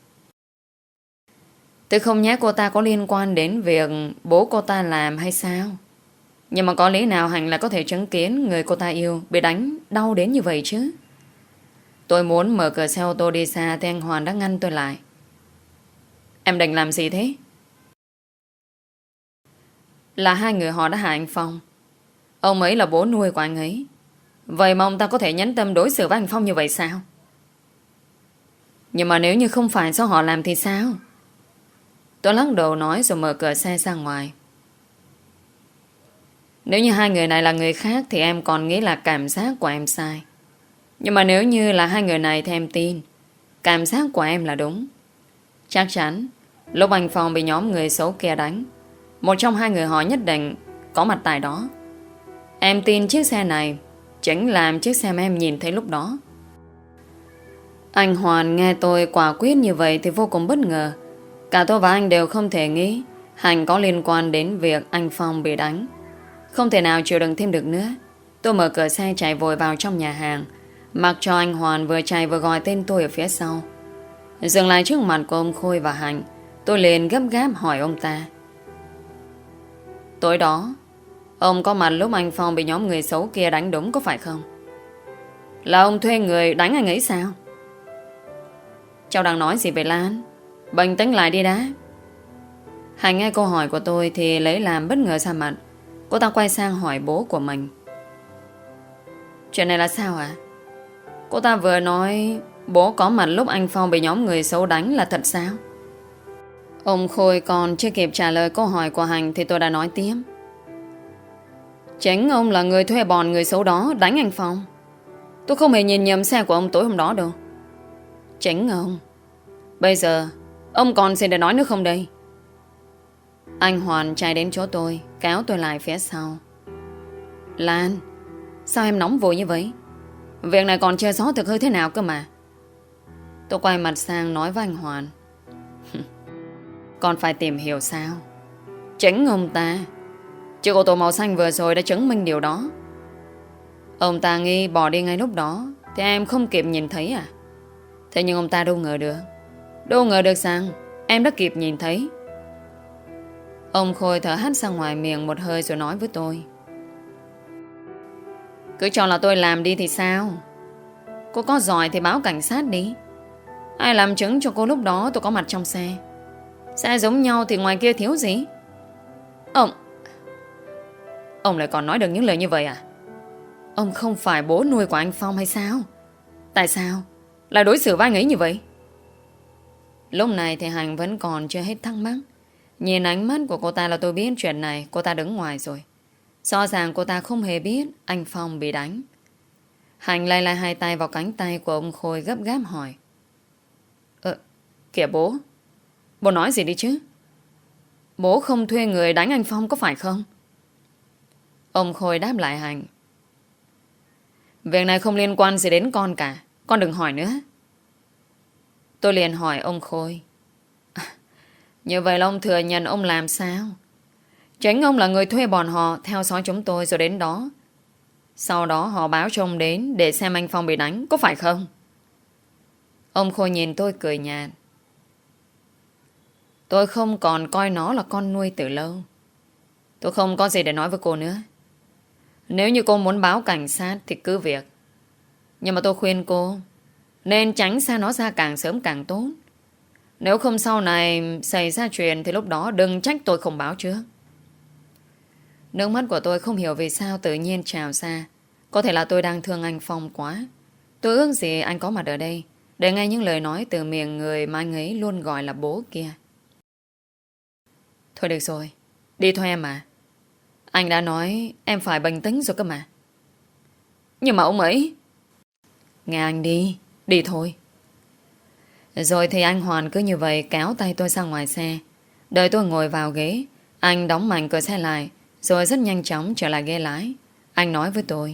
Tôi không nhớ cô ta có liên quan đến việc bố cô ta làm hay sao. Nhưng mà có lý nào Hành lại có thể chứng kiến người cô ta yêu bị đánh đau đến như vậy chứ? Tôi muốn mở cửa xe ô tô đi xa thì anh Hoàn đã ngăn tôi lại. Em định làm gì thế? Là hai người họ đã hại anh Phong. Ông ấy là bố nuôi của anh ấy. Vậy mà ông ta có thể nhẫn tâm đối xử với anh Phong như vậy sao? Nhưng mà nếu như không phải do họ làm thì sao? Tôi lắc đầu nói rồi mở cửa xe ra ngoài. Nếu như hai người này là người khác thì em còn nghĩ là cảm giác của em sai. Nhưng mà nếu như là hai người này thì em tin cảm giác của em là đúng. Chắc chắn lúc anh Phong bị nhóm người xấu kia đánh, một trong hai người họ nhất định có mặt tại đó. Em tin chiếc xe này chính là chiếc xe mà em nhìn thấy lúc đó. Anh Hoàn nghe tôi quả quyết như vậy thì vô cùng bất ngờ. Cả tôi và anh đều không thể nghĩ Hành có liên quan đến việc anh Phong bị đánh. Không thể nào chịu đựng thêm được nữa. Tôi mở cửa xe chạy vội vào trong nhà hàng, mặc cho anh Hoàn vừa chạy vừa gọi tên tôi ở phía sau. Dừng lại trước mặt của ông Khôi và Hành, tôi liền gấp gáp hỏi ông ta. Tối đó ông có mặt lúc anh Phong bị nhóm người xấu kia đánh đúng có phải không? Là ông thuê người đánh anh ấy sao? Cháu đang nói gì vậy Lan? Bình tĩnh lại đi đã. Hành nghe câu hỏi của tôi thì lấy làm bất ngờ ra mặt. Cô ta quay sang hỏi bố của mình. Chuyện này là sao hả? Cô ta vừa nói bố có mặt lúc anh Phong bị nhóm người xấu đánh là thật sao? Ông Khôi còn chưa kịp trả lời câu hỏi của Hành thì tôi đã nói tiếp. Chính ông là người thuê bọn người xấu đó đánh anh Phong. Tôi không hề nhìn nhầm xe của ông tối hôm đó đâu. Chính ông. Bây giờ ông còn gì để nói nữa không đây? Anh Hoàn chạy đến chỗ tôi, kéo tôi lại phía sau. Lan, sao em nóng vội như vậy? Việc này còn chưa rõ thực hư thế nào cơ mà. Tôi quay mặt sang nói với anh Hoàn. Còn phải tìm hiểu sao? Chính ông ta. Chiếc ô tô màu xanh vừa rồi đã chứng minh điều đó. Ông ta nghi bỏ đi ngay lúc đó thì em không kịp nhìn thấy à? Thế nhưng ông ta đâu ngờ được. Đâu ngờ được rằng em đã kịp nhìn thấy. Ông Khôi thở hắt ra ngoài miệng một hơi rồi nói với tôi. Cứ cho là tôi làm đi thì sao? Cô có giỏi thì báo cảnh sát đi. Ai làm chứng cho cô lúc đó tôi có mặt trong xe. Xe giống nhau thì ngoài kia thiếu gì? Ông Ông lại còn nói được những lời như vậy à? Ông không phải bố nuôi của anh Phong hay sao? Tại sao lại đối xử với anh ấy như vậy? Lúc này thì Hành vẫn còn chưa hết thắc mắc. Nhìn ánh mắt của cô ta là tôi biết chuyện này cô ta đứng ngoài rồi. Rõ ràng cô ta không hề biết anh Phong bị đánh. Hành lay lại hai tay vào cánh tay của ông Khôi gấp gáp hỏi. Ờ, kìa bố. Bố nói gì đi chứ? Bố không thuê người đánh anh Phong có phải không? Ông Khôi đáp lại Hành. Việc này không liên quan gì đến con cả. Con đừng hỏi nữa. Tôi liền hỏi ông Khôi. À, như vậy là ông thừa nhận ông làm sao? Chính ông là người thuê bọn họ theo dõi chúng tôi rồi đến đó. Sau đó họ báo cho ông đến để xem anh Phong bị đánh, có phải không? Ông Khôi nhìn tôi cười nhạt. Tôi không còn coi nó là con nuôi từ lâu. Tôi không có gì để nói với cô nữa. Nếu như cô muốn báo cảnh sát thì cứ việc. Nhưng mà tôi khuyên cô nên tránh xa nó ra càng sớm càng tốt. Nếu không sau này xảy ra chuyện thì lúc đó đừng trách tôi không báo trước. Nước mắt của tôi không hiểu vì sao tự nhiên trào ra. Có thể là tôi đang thương anh Phong quá. Tôi ước gì anh có mặt ở đây để nghe những lời nói từ miệng người mà anh ấy luôn gọi là bố kia. Thôi được rồi, đi thôi em à. Anh đã nói em phải bình tĩnh rồi cơ mà. Nhưng mà ông ấy... Nghe anh đi, đi thôi. Rồi thì anh Hoàn cứ như vậy kéo tay tôi ra ngoài xe. Đợi tôi ngồi vào ghế, anh đóng mạnh cửa xe lại, rồi rất nhanh chóng trở lại ghế lái. Anh nói với tôi.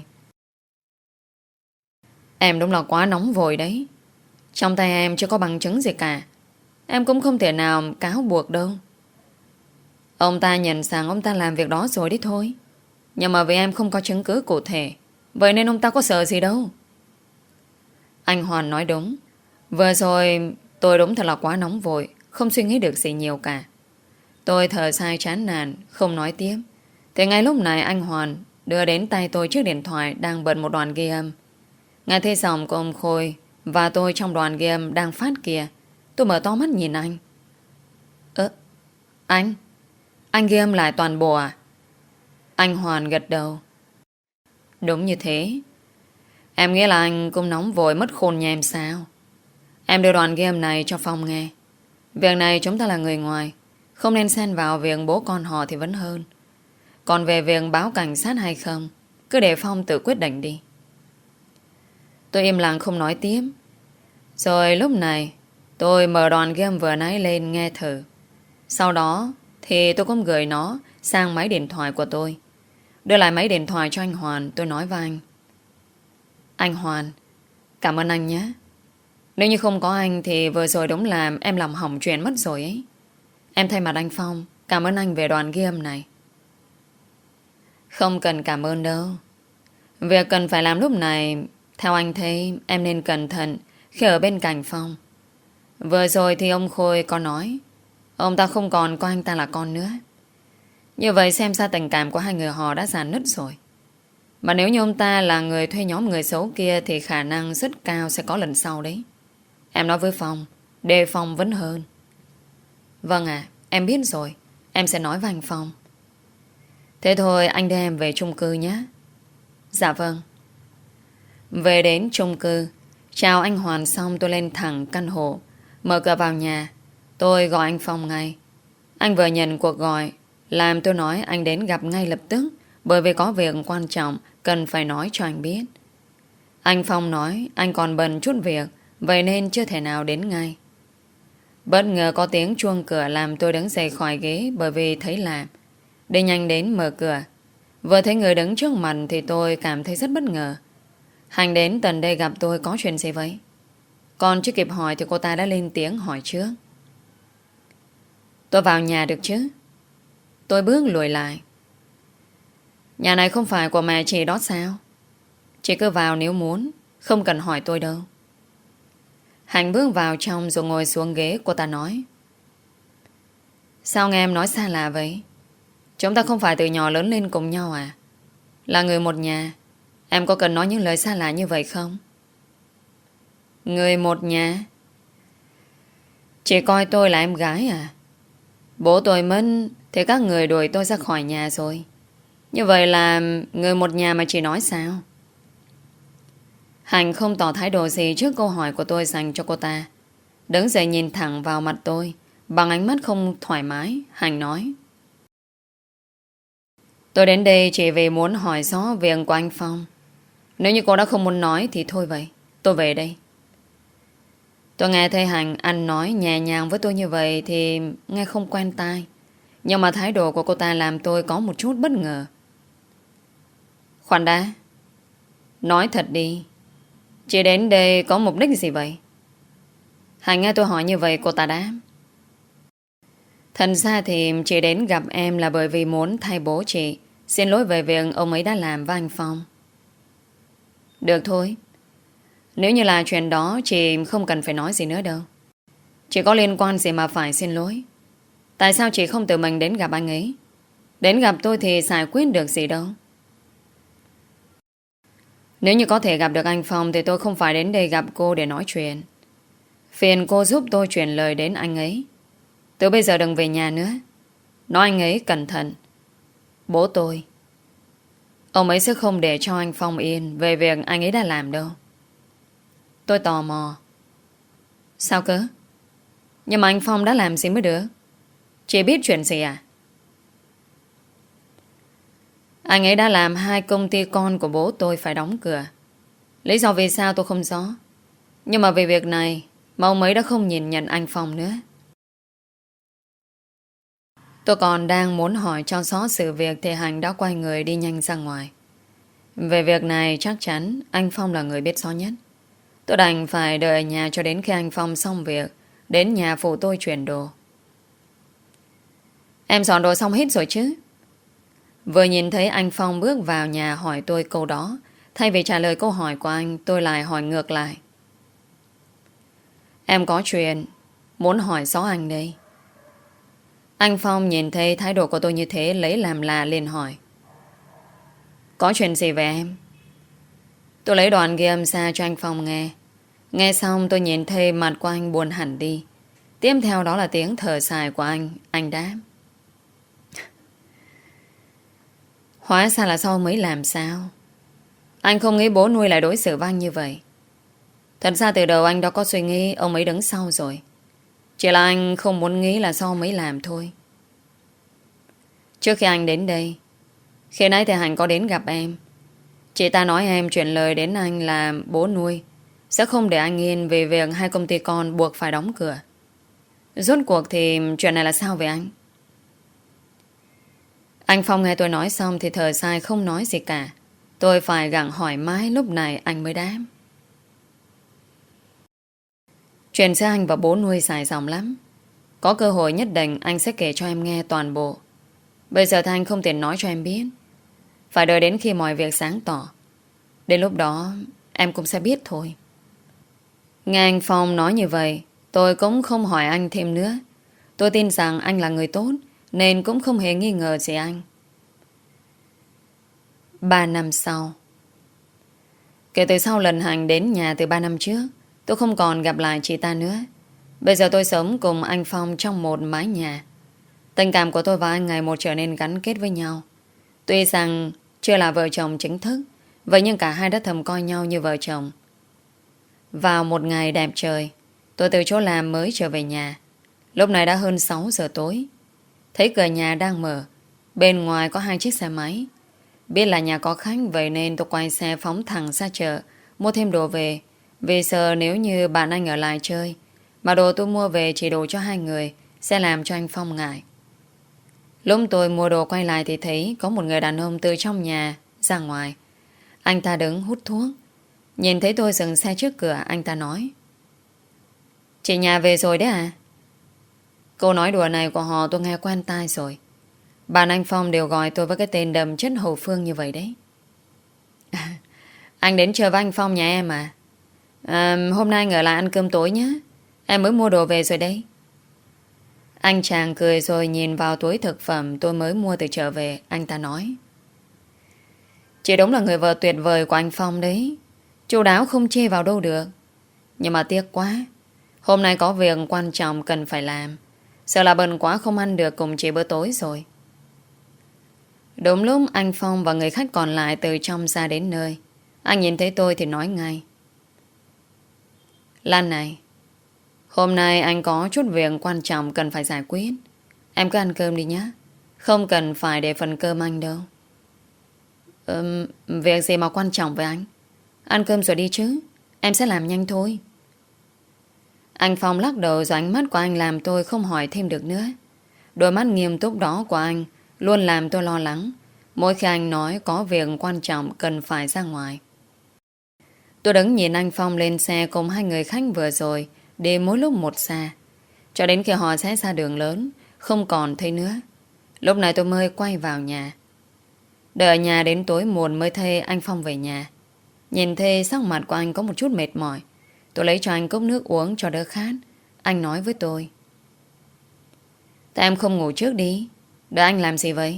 Em đúng là quá nóng vội đấy. Trong tay em chưa có bằng chứng gì cả. Em cũng không thể nào cáo buộc đâu. Ông ta nhận rằng ông ta làm việc đó rồi đi thôi. Nhưng mà vì em không có chứng cứ cụ thể, vậy nên ông ta có sợ gì đâu. Anh Hoàn nói đúng. Vừa rồi tôi đúng thật là quá nóng vội, không suy nghĩ được gì nhiều cả. Tôi thở dài chán nản, không nói tiếp. Thì ngay lúc này anh Hoàn đưa đến tay tôi chiếc điện thoại đang bật một đoạn ghi âm. Nghe thấy giọng của ông Khôi và tôi trong đoạn ghi âm đang phát kìa. Tôi mở to mắt nhìn anh. Ơ, anh? Anh ghi âm lại toàn bộ à? Anh Hoàn gật đầu. Đúng như thế. Em nghĩ là anh cũng nóng vội mất khôn nhà em sao? Em đưa đoạn ghi âm này cho Phong nghe. Việc này chúng ta là người ngoài, không nên xen vào việc bố con họ thì vẫn hơn. Còn về việc báo cảnh sát hay không, cứ để Phong tự quyết định đi. Tôi im lặng không nói tiếp. Rồi lúc này tôi mở đoạn ghi âm vừa nãy lên nghe thử. Sau đó thì tôi cũng gửi nó sang máy điện thoại của tôi. Đưa lại máy điện thoại cho anh Hoàn. Tôi nói với anh. Anh Hoàn, cảm ơn anh nhé. Nếu như không có anh thì vừa rồi đúng là em làm hỏng chuyện mất rồi ấy. Em thay mặt anh Phong cảm ơn anh về đoạn ghi âm này. Không cần cảm ơn đâu. Việc cần phải làm lúc này, theo anh thấy em nên cẩn thận khi ở bên cạnh Phong. Vừa rồi thì ông Khôi có nói ông ta không còn coi anh ta là con nữa. Như vậy xem ra tình cảm của hai người họ đã rạn nứt rồi. Mà nếu như ông ta là người thuê nhóm người xấu kia thì khả năng rất cao sẽ có lần sau đấy. Em nói với Phong, đề phòng vẫn hơn. Vâng ạ, em biết rồi. em sẽ nói với anh Phong. Thế thôi anh đưa em về chung cư nhé. Dạ vâng. Về đến chung cư, chào anh Hoàn xong tôi lên thẳng căn hộ, mở cửa vào nhà. Tôi gọi anh Phong ngay. Anh vừa nhận cuộc gọi, làm tôi nói anh đến gặp ngay lập tức, bởi vì có việc quan trọng cần phải nói cho anh biết. Anh Phong nói anh còn bận chút việc, vậy nên chưa thể nào đến ngay. Bất ngờ có tiếng chuông cửa làm tôi đứng dậy khỏi ghế bởi vì thấy lạ. Đi nhanh đến mở cửa. Vừa thấy người đứng trước mặt thì tôi cảm thấy rất bất ngờ. Hành đến tận đây gặp tôi có chuyện gì vậy? Còn chưa kịp hỏi thì cô ta đã lên tiếng hỏi trước. Tôi vào nhà được chứ? Tôi bước lùi lại. Nhà này không phải của mẹ chị đó sao? Chị cứ vào nếu muốn, không cần hỏi tôi đâu. Hành bước vào trong rồi ngồi xuống ghế. Cô ta nói: Sao nghe em nói xa lạ vậy? Chúng ta không phải từ nhỏ lớn lên cùng nhau à? Là người một nhà, em có cần nói những lời xa lạ như vậy không? Người một nhà? Chị coi tôi là em gái à? Bố tôi mất thì các người đuổi tôi ra khỏi nhà rồi. Như vậy là người một nhà mà chị nói sao? Hành không tỏ thái độ gì trước câu hỏi của tôi dành cho cô ta. Đứng dậy nhìn thẳng vào mặt tôi bằng ánh mắt không thoải mái. Hành nói: Tôi đến đây chỉ vì muốn hỏi rõ việc của anh Phong. Nếu như cô đã không muốn nói thì thôi vậy, tôi về đây. Tôi nghe thấy Hành ăn nói nhẹ nhàng với tôi như vậy thì nghe không quen tai. Nhưng mà thái độ của cô ta làm tôi có một chút bất ngờ. Khoan đã, nói thật đi, chị đến đây có mục đích gì vậy? Hành nghe tôi hỏi như vậy cô ta đáp: Thật ra thì chị đến gặp em là bởi vì muốn thay bố chị xin lỗi về việc ông ấy đã làm với anh Phong. Được thôi. Nếu như là chuyện đó chị không cần phải nói gì nữa đâu. Chị có liên quan gì mà phải xin lỗi? Tại sao chị không tự mình đến gặp anh ấy? Đến gặp tôi thì giải quyết được gì đâu. Nếu như có thể gặp được anh Phong thì tôi không phải đến đây gặp cô để nói chuyện. Phiền cô giúp tôi truyền lời đến anh ấy. Từ bây giờ đừng về nhà nữa. Nói anh ấy cẩn thận. Bố tôi, ông ấy sẽ không để cho anh Phong yên về việc anh ấy đã làm đâu. Tôi tò mò. Sao cơ? Nhưng mà anh Phong đã làm gì mới được? Chị biết chuyện gì à? Anh ấy đã làm hai công ty con của bố tôi phải đóng cửa. Lý do vì sao tôi không rõ. Nhưng mà về việc này mà ông ấy đã không nhìn nhận anh Phong nữa. Tôi còn đang muốn hỏi cho rõ sự việc thì Hành đã quay người đi nhanh ra ngoài. Về việc này chắc chắn anh Phong là người biết rõ nhất. Tôi đành phải đợi ở nhà cho đến khi anh Phong xong việc, đến nhà phụ tôi chuyển đồ. Em dọn đồ xong hết rồi chứ? Vừa nhìn thấy anh Phong bước vào nhà hỏi tôi câu đó, thay vì trả lời câu hỏi của anh, tôi lại hỏi ngược lại. Em có chuyện muốn hỏi rõ anh đây. Anh Phong nhìn thấy thái độ của tôi như thế, lấy làm lạ liền hỏi. Có chuyện gì về em? Tôi lấy đoạn ghi âm ra cho anh Phong nghe. Nghe xong tôi nhìn thấy mặt của anh buồn hẳn đi. Tiếp theo đó là tiếng thở dài của anh. Anh đáp: Hóa ra là sau mới làm sao? Anh không nghĩ bố nuôi lại đối xử với anh như vậy. Thật ra từ đầu anh đã có suy nghĩ ông ấy đứng sau rồi. Chỉ là anh không muốn nghĩ là sau mới làm thôi. Trước khi anh đến đây, khi nãy thì Hành có đến gặp em. Chị ta nói em chuyển lời đến anh là bố nuôi sẽ không để anh yên về việc hai công ty con buộc phải đóng cửa. Rốt cuộc thì chuyện này là sao vậy anh? Anh Phong nghe tôi nói xong thì thở dài không nói gì cả. Tôi phải gặng hỏi mãi lúc này anh mới đáp. Chuyện giữa anh và bố nuôi dài dòng lắm. Có cơ hội nhất định anh sẽ kể cho em nghe toàn bộ. Bây giờ thì anh không tiện nói cho em biết. Phải đợi đến khi mọi việc sáng tỏ. Đến lúc đó em cũng sẽ biết thôi. Nghe anh Phong nói như vậy, tôi cũng không hỏi anh thêm nữa. Tôi tin rằng anh là người tốt, nên cũng không hề nghi ngờ gì anh. Ba năm sau. Kể từ sau lần Hành đến nhà từ ba năm trước, tôi không còn gặp lại chị ta nữa. Bây giờ tôi sống cùng anh Phong trong một mái nhà. Tình cảm của tôi và anh ngày một trở nên gắn kết với nhau. Tuy rằng chưa là vợ chồng chính thức, vậy nhưng cả hai đã thầm coi nhau như vợ chồng. Vào một ngày đẹp trời, tôi từ chỗ làm mới trở về nhà. Lúc này đã hơn sáu giờ tối. Thấy cửa nhà đang mở, bên ngoài có hai chiếc xe máy. Biết là nhà có khách, vậy nên tôi quay xe phóng thẳng ra chợ, mua thêm đồ về. Vì sợ nếu như bạn anh ở lại chơi, mà đồ tôi mua về chỉ đủ cho hai người, sẽ làm cho anh Phong ngại. Lúc tôi mua đồ quay lại thì thấy có một người đàn ông từ trong nhà ra ngoài. Anh ta đứng hút thuốc. Nhìn thấy tôi dừng xe trước cửa, anh ta nói: "Chị nhà về rồi đấy à?" Câu nói đùa này của họ tôi nghe quen tai rồi. Bạn anh Phong đều gọi tôi với cái tên đầm chất Hậu Phương như vậy đấy. "Anh đến chơi với anh Phong nhà em à? À, hôm nay anh ở lại ăn cơm tối nhé. Em mới mua đồ về rồi đấy." Anh chàng cười rồi nhìn vào túi thực phẩm tôi mới mua từ chợ về. Anh ta nói: "Chị đúng là người vợ tuyệt vời của anh Phong đấy. Chu đáo không chê vào đâu được. Nhưng mà tiếc quá, hôm nay có việc quan trọng cần phải làm. Sợ là bận quá không ăn được cùng chị bữa tối rồi." Đúng lúc anh Phong và người khách còn lại từ trong ra đến nơi, anh nhìn thấy tôi thì nói ngay: "Lan này, hôm nay anh có chút việc quan trọng cần phải giải quyết. Em cứ ăn cơm đi nhé. Không cần phải để phần cơm anh đâu." Ừm, việc gì mà quan trọng với anh? Ăn cơm rồi đi chứ. Em sẽ làm nhanh thôi. Anh Phong lắc đầu rồi ánh mắt của anh làm tôi không hỏi thêm được nữa. Đôi mắt nghiêm túc đó của anh luôn làm tôi lo lắng mỗi khi anh nói có việc quan trọng cần phải ra ngoài. Tôi đứng nhìn anh Phong lên xe cùng hai người khách vừa rồi, đi mỗi lúc một xa, cho đến khi họ sẽ ra đường lớn, không còn thấy nữa. Lúc này tôi mới quay vào nhà. Đợi ở nhà đến tối muộn mới thấy anh Phong về nhà. Nhìn thấy sắc mặt của anh có một chút mệt mỏi, tôi lấy cho anh cốc nước uống cho đỡ khát. Anh nói với tôi: "Tại em không ngủ trước đi. Đợi anh làm gì vậy?"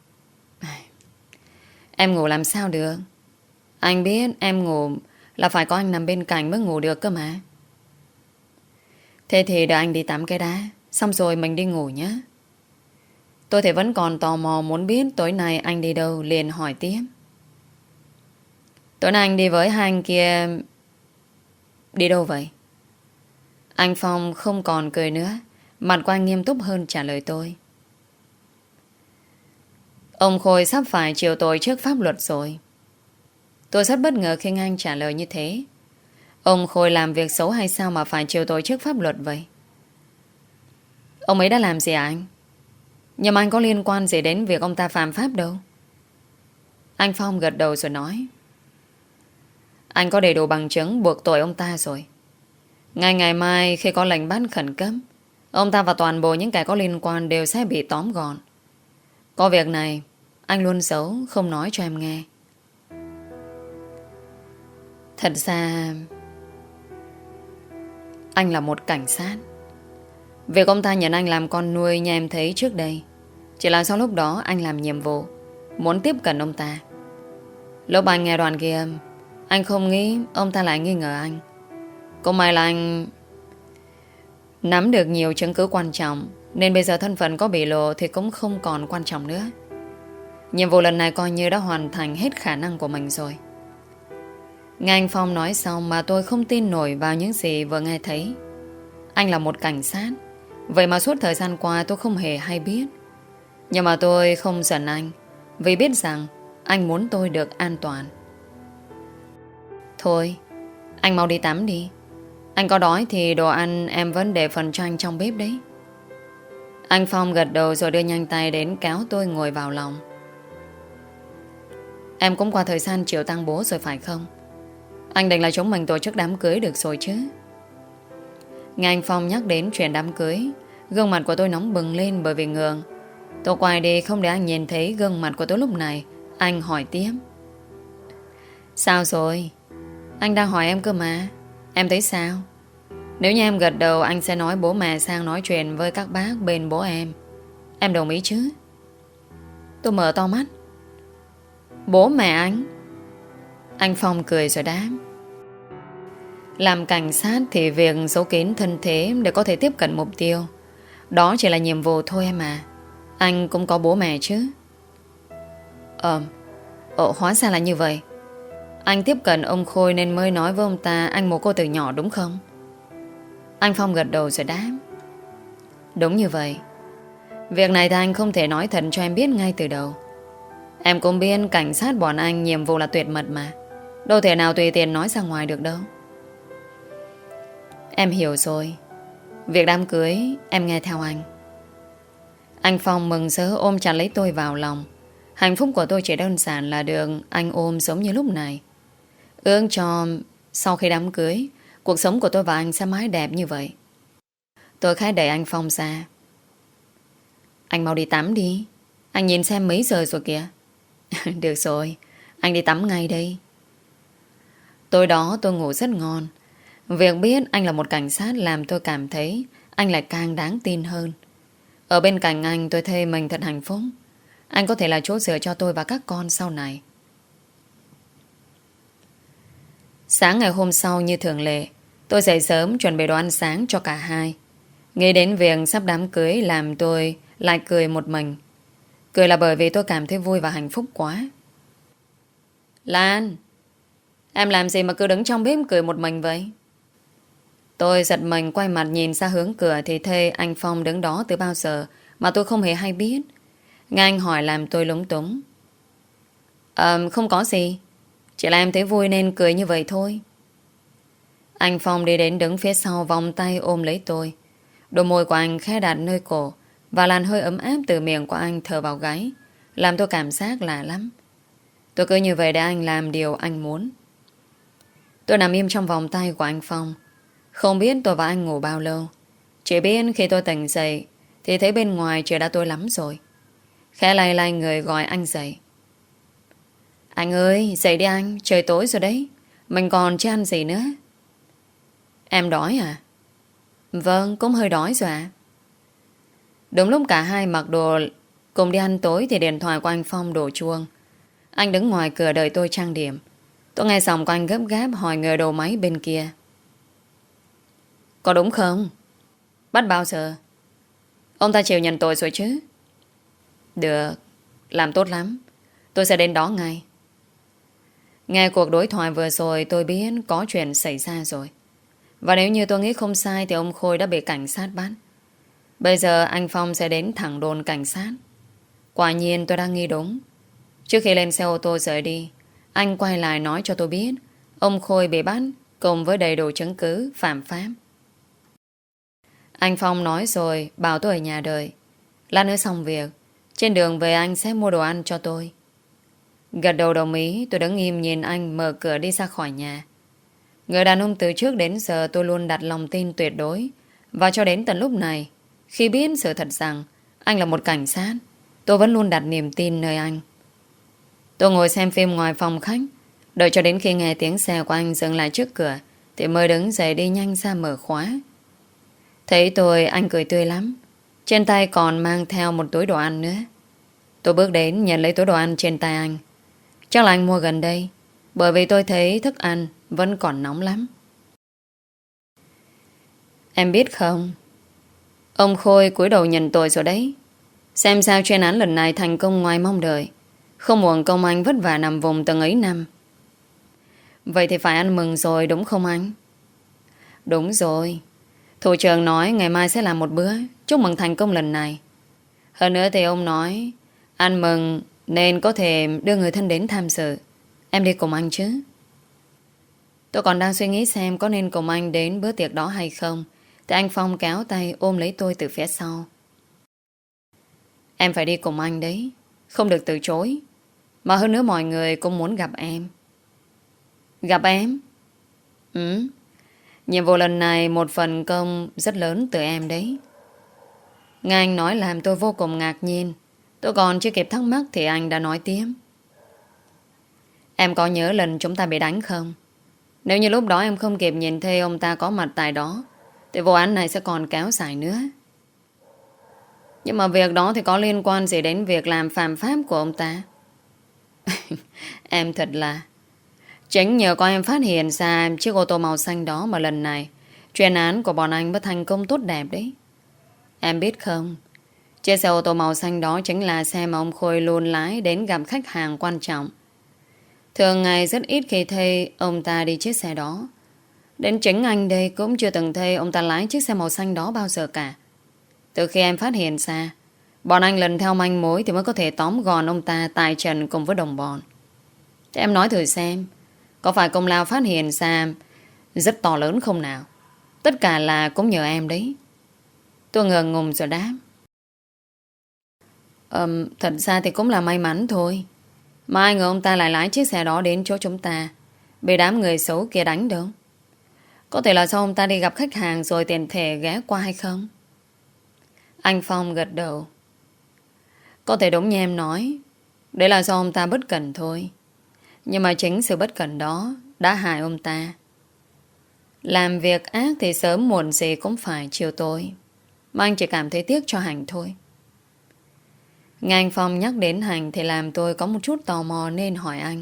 "Em ngủ làm sao được? Anh biết em ngủ là phải có anh nằm bên cạnh mới ngủ được cơ mà." "Thế thì đợi anh đi tắm cái đá, xong rồi mình đi ngủ nhé." Tôi thì vẫn còn tò mò muốn biết tối nay anh đi đâu, liền hỏi tiếp: "Tối nay anh đi với hai anh kia. Đi đâu vậy?" Anh Phong không còn cười nữa, mặt của anh nghiêm túc hơn trả lời tôi: "Ông Khôi sắp phải chịu tội trước pháp luật rồi." Tôi rất bất ngờ khi nghe anh trả lời như thế. Ông Khôi làm việc xấu hay sao mà phải chịu tội trước pháp luật vậy? Ông ấy đã làm gì à anh? Nhưng mà anh có liên quan gì đến việc ông ta phạm pháp đâu. Anh Phong gật đầu rồi nói: "Anh có đầy đủ bằng chứng buộc tội ông ta rồi. Ngay ngày mai khi có lệnh bắt khẩn cấp, ông ta và toàn bộ những kẻ có liên quan đều sẽ bị tóm gọn. Có việc này anh luôn giấu, không nói cho em nghe. Thật ra anh là một cảnh sát. Việc ông ta nhận anh làm con nuôi như em thấy trước đây, chỉ là sau lúc đó anh làm nhiệm vụ muốn tiếp cận ông ta. Lúc anh nghe đoạn ghi âm, anh không nghĩ ông ta lại nghi ngờ anh. Cũng may là anh nắm được nhiều chứng cứ quan trọng, nên bây giờ thân phận có bị lộ thì cũng không còn quan trọng nữa. Nhiệm vụ lần này coi như đã hoàn thành hết khả năng của mình rồi." Nghe anh Phong nói xong mà tôi không tin nổi vào những gì vừa nghe thấy. Anh là một cảnh sát, vậy mà suốt thời gian qua tôi không hề hay biết. Nhưng mà tôi không giận anh, vì biết rằng anh muốn tôi được an toàn. "Thôi, anh mau đi tắm đi. Anh có đói thì đồ ăn em vẫn để phần cho anh trong bếp đấy." Anh Phong gật đầu rồi đưa nhanh tay đến kéo tôi ngồi vào lòng. "Em cũng qua thời gian chiều tang bố rồi phải không? Anh định là chúng mình tổ chức đám cưới được rồi chứ?" Nghe anh Phong nhắc đến chuyện đám cưới, gương mặt của tôi nóng bừng lên bởi vì ngượng. Tôi quay đi không để anh nhìn thấy gương mặt của tôi lúc này. Anh hỏi tiếp: "Sao rồi? Anh đang hỏi em cơ mà. Em thấy sao? Nếu như em gật đầu, anh sẽ nói bố mẹ sang nói chuyện với các bác bên bố em. Em đồng ý chứ?" Tôi mở to mắt. "Bố mẹ anh?" Anh Phong cười rồi đáp: "Làm cảnh sát thì việc giấu kín thân thế để có thể tiếp cận mục tiêu, đó chỉ là nhiệm vụ thôi em à. Anh cũng có bố mẹ chứ? Ờ, ồ, hóa ra là như vậy. Anh tiếp cận ông Khôi nên mới nói với ông ta anh mồ côi từ nhỏ đúng không? Anh Phong gật đầu rồi đáp. Đúng như vậy. Việc này thì anh không thể nói thật cho em biết ngay từ đầu. Em cũng biết cảnh sát bọn anh nhiệm vụ là tuyệt mật mà, đâu thể nào tùy tiện nói ra ngoài được đâu. Em hiểu rồi. Việc đám cưới em nghe theo anh. Anh Phong mừng rỡ ôm chặt lấy tôi vào lòng. Hạnh phúc của tôi chỉ đơn giản là được anh ôm giống như lúc này. Ước cho sau khi đám cưới, cuộc sống của tôi và anh sẽ mãi đẹp như vậy. Tôi khẽ đẩy anh Phong ra. Anh mau đi tắm đi. Anh nhìn xem mấy giờ rồi kìa. Được rồi, anh đi tắm ngay đây. Tối đó tôi ngủ rất ngon. Việc biết anh là một cảnh sát làm tôi cảm thấy anh lại càng đáng tin hơn. Ở bên cạnh anh tôi thấy mình thật hạnh phúc. Anh có thể là chỗ dựa cho tôi và các con sau này. Sáng ngày hôm sau như thường lệ, tôi dậy sớm chuẩn bị đồ ăn sáng cho cả hai. Nghĩ đến việc sắp đám cưới làm tôi lại cười một mình. Cười là bởi vì tôi cảm thấy vui và hạnh phúc quá. Lan, em làm gì mà cứ đứng trong bếp cười một mình vậy? Tôi giật mình quay mặt nhìn ra hướng cửa thì thấy anh Phong đứng đó từ bao giờ mà tôi không hề hay biết. Nghe anh hỏi làm tôi lúng túng. Ờ, không có gì. Chỉ là em thấy vui nên cười như vậy thôi. Anh Phong đi đến đứng phía sau vòng tay ôm lấy tôi. Đôi môi của anh khẽ đặt nơi cổ và làn hơi ấm áp từ miệng của anh thở vào gáy, làm tôi cảm giác lạ lắm. Tôi cứ như vậy để anh làm điều anh muốn. Tôi nằm im trong vòng tay của anh Phong. Không biết tôi và anh ngủ bao lâu. Chỉ biết khi tôi tỉnh dậy thì thấy bên ngoài trời đã tối lắm rồi. Khẽ lay lay người gọi anh dậy. Anh ơi, dậy đi anh, trời tối rồi đấy. Mình còn chưa ăn gì nữa. Em đói à? Vâng, cũng hơi đói rồi ạ. Đúng lúc cả hai mặc đồ cùng đi ăn tối thì điện thoại của anh Phong đổ chuông. Anh đứng ngoài cửa đợi tôi trang điểm. Tôi nghe giọng của anh gấp gáp hỏi người đầu máy bên kia. Có đúng không? Bắt bao giờ? Ông ta chịu nhận tội rồi chứ? Được, làm tốt lắm. Tôi sẽ đến đó ngay. Nghe cuộc đối thoại vừa rồi tôi biết có chuyện xảy ra rồi. Và nếu như tôi nghĩ không sai thì ông Khôi đã bị cảnh sát bắt. Bây giờ anh Phong sẽ đến thẳng đồn cảnh sát. Quả nhiên tôi đang nghi đúng. Trước khi lên xe ô tô rời đi, anh quay lại nói cho tôi biết ông Khôi bị bắt cùng với đầy đủ chứng cứ phạm pháp. Anh Phong nói rồi bảo tôi ở nhà đợi. Lát nữa xong việc, trên đường về anh sẽ mua đồ ăn cho tôi. Gật đầu đồng ý, tôi đứng im nhìn anh mở cửa đi ra khỏi nhà. Người đàn ông từ trước đến giờ tôi luôn đặt lòng tin tuyệt đối. Và cho đến tận lúc này, khi biết sự thật rằng anh là một cảnh sát, tôi vẫn luôn đặt niềm tin nơi anh. Tôi ngồi xem phim ngoài phòng khách, đợi cho đến khi nghe tiếng xe của anh dừng lại trước cửa thì mới đứng dậy đi nhanh ra mở khóa. Thấy tôi anh cười tươi lắm. Trên tay còn mang theo một túi đồ ăn nữa. Tôi bước đến nhận lấy túi đồ ăn trên tay anh. Chắc là anh mua gần đây, bởi vì tôi thấy thức ăn vẫn còn nóng lắm. Em biết không, ông Khôi cúi đầu nhận tội rồi đấy. Xem sao chuyên án lần này thành công ngoài mong đợi. Không uổng công anh vất vả nằm vùng từng ấy năm. Vậy thì phải ăn mừng rồi đúng không anh? Đúng rồi. Thủ trưởng nói ngày mai sẽ làm một bữa chúc mừng thành công lần này. Hơn nữa thì ông nói ăn mừng nên có thể đưa người thân đến tham dự. Em đi cùng anh chứ? Tôi còn đang suy nghĩ xem có nên cùng anh đến bữa tiệc đó hay không thì anh Phong kéo tay ôm lấy tôi từ phía sau. Em phải đi cùng anh đấy, không được từ chối. Mà hơn nữa mọi người cũng muốn gặp em. Gặp em? Ừ. Nhiệm vụ lần này một phần công rất lớn từ em đấy. Nghe anh nói làm tôi vô cùng ngạc nhiên. Tôi còn chưa kịp thắc mắc thì anh đã nói tiếp. Em có nhớ lần chúng ta bị đánh không? Nếu như lúc đó em không kịp nhìn thấy ông ta có mặt tại đó thì vụ án này sẽ còn kéo dài nữa. Nhưng mà việc đó thì có liên quan gì đến việc làm phạm pháp của ông ta? Em thật là... Chính nhờ có em phát hiện ra chiếc ô tô màu xanh đó mà lần này chuyên án của bọn anh mới thành công tốt đẹp đấy. Em biết không, chỉ Chiếc xe ô tô màu xanh đó chính là xe mà ông Khôi luôn lái đến gặp khách hàng quan trọng. Thường ngày rất ít khi thấy ông ta đi chiếc xe đó. Đến chính anh đây cũng chưa từng thấy ông ta lái chiếc xe màu xanh đó bao giờ cả. Từ khi em phát hiện ra, bọn anh lần theo manh mối thì mới có thể tóm gọn ông ta tại trần cùng với đồng bọn. Thế em nói thử xem, có phải công lao phát hiện ra rất to lớn không nào? Tất cả là cũng nhờ em đấy. Tôi ngờ ngùng rồi đáp. Ừm, thật ra thì cũng là may mắn thôi. Mà ai ngờ ông ta lại lái chiếc xe đó đến chỗ chúng ta, bị đám người xấu kia đánh đâu. Có thể là do ông ta đi gặp khách hàng rồi tiền thể ghé qua hay không? Anh Phong gật đầu. Có thể đúng như em nói, đấy là do ông ta bất cẩn thôi. Nhưng mà chính sự bất cẩn đó đã hại ông ta. Làm việc ác thì sớm muộn gì cũng phải chiều tối. Mà anh chỉ cảm thấy tiếc cho Hành thôi. Nghe anh Phong nhắc đến Hành thì làm tôi có một chút tò mò nên hỏi anh.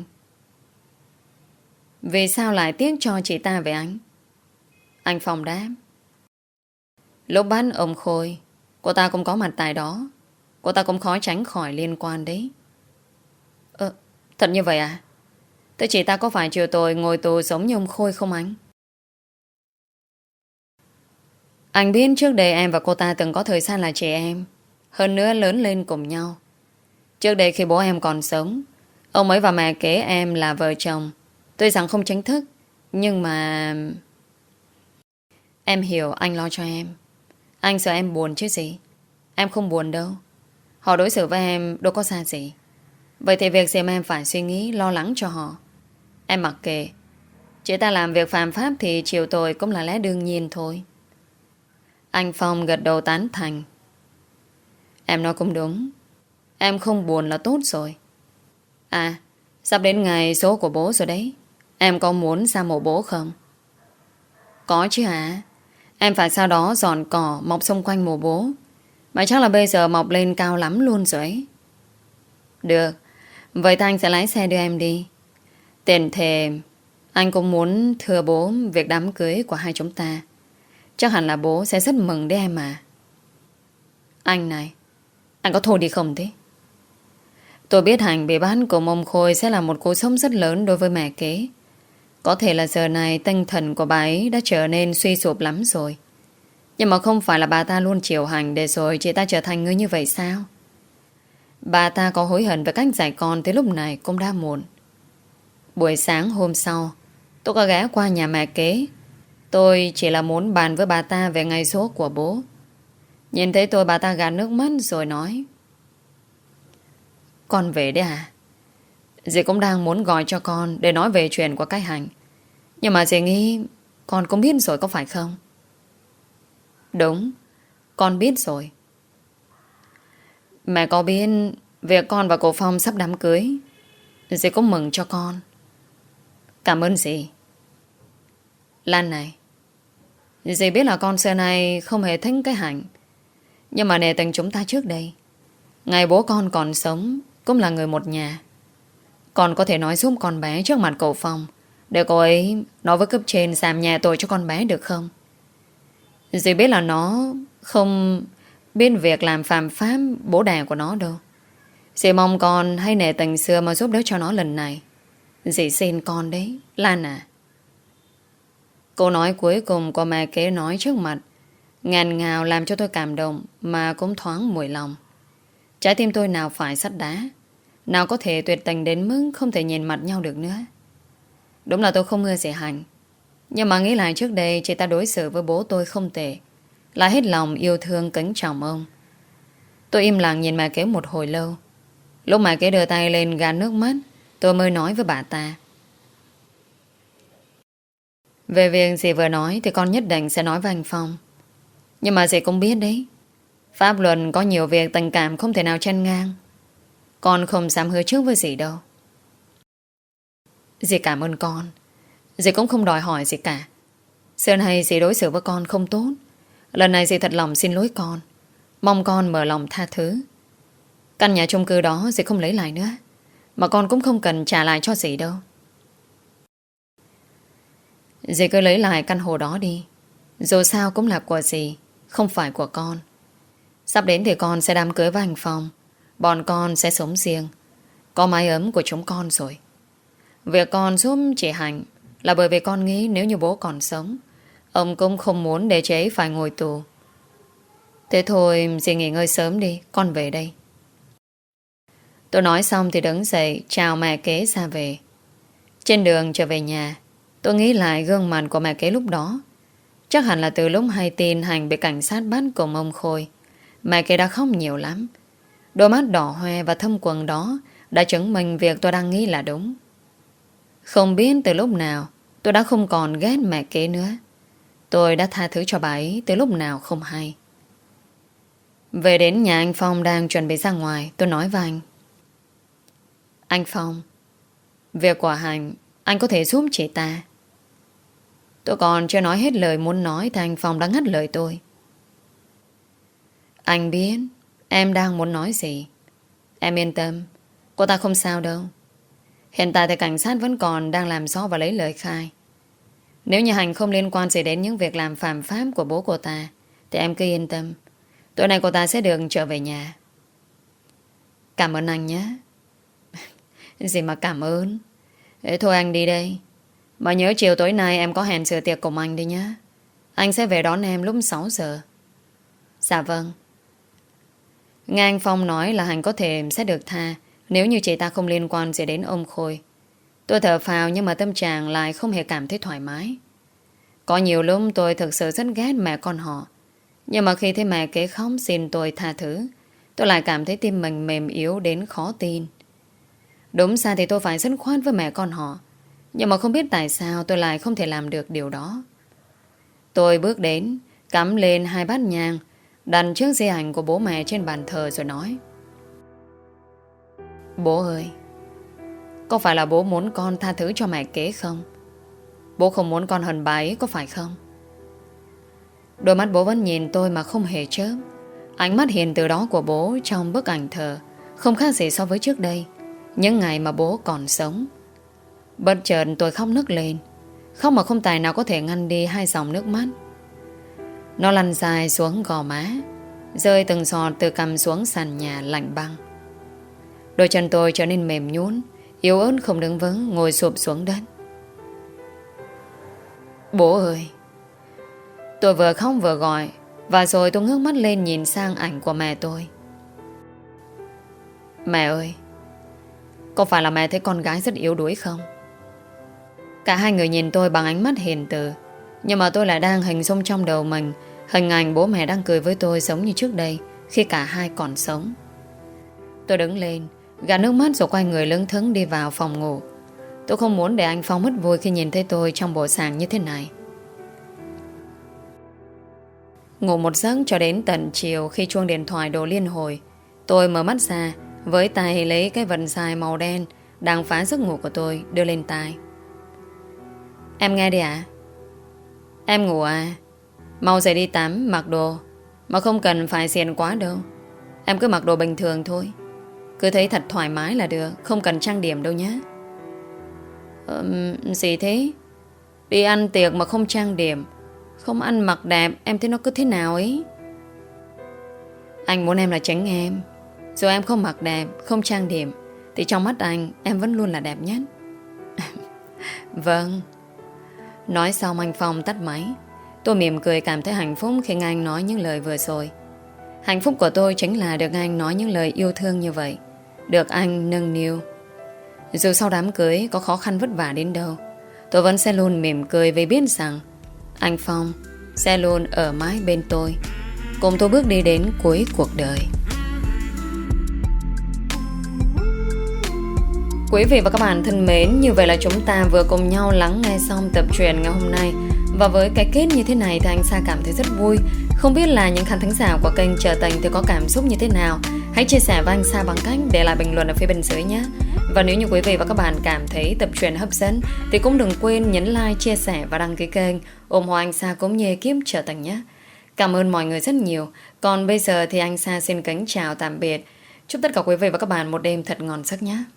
Vì sao lại tiếc cho chị ta vậy anh? Anh Phong đáp. Lúc bắt ông Khôi, cô ta cũng có mặt tại đó. Cô ta cũng khó tránh khỏi liên quan đấy. Ờ, thật như vậy à? Thế chị ta có phải chiều tôi ngồi tù giống như ông Khôi không anh? Anh biết trước đây em và cô ta từng có thời gian là chị em. Hơn nữa lớn lên cùng nhau. Trước đây khi bố em còn sống, ông ấy và mẹ kế em là vợ chồng. Tuy rằng không chính thức, nhưng mà... Em hiểu anh lo cho em. Anh sợ em buồn chứ gì. Em không buồn đâu. Họ đối xử với em đâu có xa gì. Vậy thì việc gì mà em phải suy nghĩ lo lắng cho họ? Em mặc kệ. Chị ta làm việc phạm pháp thì chịu tội cũng là lẽ đương nhiên thôi. Anh Phong gật đầu tán thành. Em nói cũng đúng. Em không buồn là tốt rồi. À, sắp đến ngày số của bố rồi đấy. Em có muốn ra mộ bố không? Có chứ hả? Em phải sau đó dọn cỏ mọc xung quanh mộ bố. Mà chắc là bây giờ mọc lên cao lắm luôn rồi ấy. Được. Vậy thì anh sẽ lái xe đưa em đi. Tiền thề anh cũng muốn thưa bố việc đám cưới của hai chúng ta. Chắc hẳn là bố sẽ rất mừng đấy em mà. Anh này, anh có thôi đi không thế? Tôi biết Hành bị bán của ông Khôi sẽ là một cú sốc rất lớn đối với mẹ kế. Có thể là giờ này tinh thần của bà ấy đã trở nên suy sụp lắm rồi. Nhưng mà không phải là bà ta luôn chiều Hành để rồi chị ta trở thành người như vậy sao? Bà ta có hối hận về cách dạy con tới lúc này cũng đã muộn. Buổi sáng hôm sau, tôi có ghé qua nhà mẹ kế. Tôi chỉ là muốn bàn với bà ta về ngày số của bố. Nhìn thấy tôi, bà ta gạt nước mắt rồi nói. Con về đấy à? Dì cũng đang muốn gọi cho con để nói về chuyện của cái Hành. Nhưng mà dì nghĩ con cũng biết rồi có phải không? Đúng, con biết rồi. Mẹ có biết việc con và cô Phong sắp đám cưới. Dì cũng mừng cho con. Cảm ơn dì. Lan này, dì biết là con xưa nay không hề thích cái Hành. Nhưng mà nể tình chúng ta trước đây, ngày bố con còn sống cũng là người một nhà. Con có thể nói giúp con bé trước mặt cậu Phong để cô ấy nói với cấp trên giảm nhẹ tội cho con bé được không? Dì biết là nó không biết việc làm phạm pháp bố đẻ của nó đâu. Dì mong con hay nể tình xưa mà giúp đỡ cho nó lần này. Dì xin con đấy, Lan à. Câu nói cuối cùng của mẹ kế nói trước mặt ngàn ngào làm cho tôi cảm động mà cũng thoáng mùi lòng. Trái tim tôi nào phải sắt đá, nào có thể tuyệt tình đến mức không thể nhìn mặt nhau được nữa. Đúng là tôi không ưa dì Hành. Nhưng mà nghĩ lại trước đây chị ta đối xử với bố tôi không tệ, là hết lòng yêu thương kính trọng ông. Tôi im lặng nhìn mẹ kế một hồi lâu. Lúc mẹ kế đưa tay lên gạt nước mắt, tôi mới nói với bà ta. Về việc dì vừa nói thì con nhất định sẽ nói với anh Phong. Nhưng mà dì cũng biết đấy, pháp luật có nhiều việc tình cảm không thể nào chen ngang. Con không dám hứa trước với dì đâu. Dì cảm ơn con. Dì cũng không đòi hỏi gì cả. Xưa nay dì đối xử với con không tốt. Lần này dì thật lòng xin lỗi con. Mong con mở lòng tha thứ. Căn nhà chung cư đó dì không lấy lại nữa, mà con cũng không cần trả lại cho dì đâu. Dì cứ lấy lại căn hộ đó đi. Dù sao cũng là của dì, không phải của con. Sắp đến thì con sẽ đám cưới với anh Phong. Bọn con sẽ sống riêng, có mái ấm của chúng con rồi. Việc con giúp chị Hạnh là bởi vì con nghĩ nếu như bố còn sống, ông cũng không muốn để chị ấy phải ngồi tù. Thế thôi, dì nghỉ ngơi sớm đi, con về đây. Tôi nói xong thì đứng dậy chào mẹ kế ra về. Trên đường trở về nhà, tôi nghĩ lại gương mặt của mẹ kế lúc đó. Chắc hẳn là từ lúc hay tin Hạnh bị cảnh sát bắt cùng ông Khôi, mẹ kế đã khóc nhiều lắm. Đôi mắt đỏ hoe và thâm quầng đó đã chứng minh việc tôi đang nghĩ là đúng. Không biết từ lúc nào tôi đã không còn ghét mẹ kế nữa. Tôi đã tha thứ cho bà ấy từ lúc nào không hay. Về đến nhà anh Phong đang chuẩn bị ra ngoài, tôi nói với anh. Anh Phong, việc của Hạnh anh có thể giúp chị ta. Tôi còn chưa nói hết lời muốn nói thì anh Phong đã ngắt lời tôi. Anh biết em đang muốn nói gì. Em yên tâm, cô ta không sao đâu. Hiện tại thì cảnh sát vẫn còn đang làm rõ và lấy lời khai. Nếu như Hạnh không liên quan gì đến những việc làm phạm pháp của bố cô ta thì em cứ yên tâm, tối nay cô ta sẽ được trở về nhà. Cảm ơn anh nhé. Gì mà cảm ơn. Thế thôi anh đi đây. Mà nhớ chiều tối nay em có hẹn dự tiệc cùng anh đi nhé. Anh sẽ về đón em lúc sáu giờ. Dạ vâng. Nghe anh Phong nói là Hạnh có thể sẽ được tha nếu như chị ta không liên quan gì đến ông Khôi. Tôi thở phào nhưng mà tâm trạng lại không hề cảm thấy thoải mái. Có nhiều lúc tôi thực sự rất ghét mẹ con họ. Nhưng mà khi thấy mẹ kế khóc xin tôi tha thứ, tôi lại cảm thấy tim mình mềm yếu đến khó tin. Đúng ra thì tôi phải rất khoan với mẹ con họ, nhưng mà không biết tại sao tôi lại không thể làm được điều đó. Tôi bước đến, cắm lên hai bát nhang, đặt trước di ảnh của bố mẹ trên bàn thờ rồi nói. Bố ơi, có phải là bố muốn con tha thứ cho mẹ kế không? Bố không muốn con hận bà ấy có phải không? Đôi mắt bố vẫn nhìn tôi mà không hề chớp. Ánh mắt hiền từ đó của bố trong bức ảnh thờ không khác gì so với trước đây, những ngày mà bố còn sống. Bất chợt tôi khóc nức lên, khóc mà không tài nào có thể ngăn đi hai dòng nước mắt. Nó lăn dài xuống gò má, rơi từng giọt từ cằm xuống sàn nhà lạnh băng. Đôi chân tôi trở nên mềm nhũn, yếu ớt không đứng vững, ngồi sụp xuống đất. Bố ơi! Tôi vừa khóc vừa gọi, và rồi tôi ngước mắt lên nhìn sang ảnh của mẹ tôi. Mẹ ơi! Có phải là mẹ thấy con gái rất yếu đuối không? Cả hai người nhìn tôi bằng ánh mắt hiền từ, nhưng mà tôi lại đang hình dung trong đầu mình hình ảnh bố mẹ đang cười với tôi giống như trước đây khi cả hai còn sống. Tôi đứng lên, gạt nước mắt rồi quay người lững thững đi vào phòng ngủ. Tôi không muốn để anh Phong mất vui khi nhìn thấy tôi trong bộ dạng như thế này. Ngủ một giấc cho đến tận chiều, khi chuông điện thoại đổ liên hồi, tôi mở mắt ra, với tay lấy cái vần dài màu đen đang phá giấc ngủ của tôi đưa lên tai. Em nghe đi ạ. Em ngủ à? Mau dậy đi tắm, mặc đồ. Mà không cần phải xiền quá đâu. Em cứ mặc đồ bình thường thôi. Cứ thấy thật thoải mái là được, không cần trang điểm đâu nhé. Ừm, gì thế? Đi ăn tiệc mà không trang điểm, không ăn mặc đẹp, em thấy nó cứ thế nào ấy. Anh muốn em là tránh em. Dù em không mặc đẹp, không trang điểm, thì trong mắt anh, em vẫn luôn là đẹp nhất. Vâng. Nói xong anh Phong tắt máy. Tôi mỉm cười cảm thấy hạnh phúc khi nghe anh nói những lời vừa rồi. Hạnh phúc của tôi chính là được anh nói những lời yêu thương như vậy, được anh nâng niu. Dù sau đám cưới có khó khăn vất vả đến đâu, tôi vẫn sẽ luôn mỉm cười vì biết rằng anh Phong sẽ luôn ở mãi bên tôi, cùng tôi bước đi đến cuối cuộc đời. Quý vị và các bạn thân mến, như vậy là chúng ta vừa cùng nhau lắng nghe xong tập truyện ngày hôm nay. Và với cái kết như thế này thì anh Sa cảm thấy rất vui. Không biết là những khán thính giả của kênh Trở Tình thì có cảm xúc như thế nào? Hãy chia sẻ với anh Sa bằng cách để lại bình luận ở phía bên dưới nhé. Và nếu như quý vị và các bạn cảm thấy tập truyện hấp dẫn thì cũng đừng quên nhấn like, chia sẻ và đăng ký kênh, ủng hộ anh Sa cũng như ekip Trở Tình nhé. Cảm ơn mọi người rất nhiều. Còn bây giờ thì anh Sa xin kính chào tạm biệt. Chúc tất cả quý vị và các bạn một đêm thật ngon giấc nhé.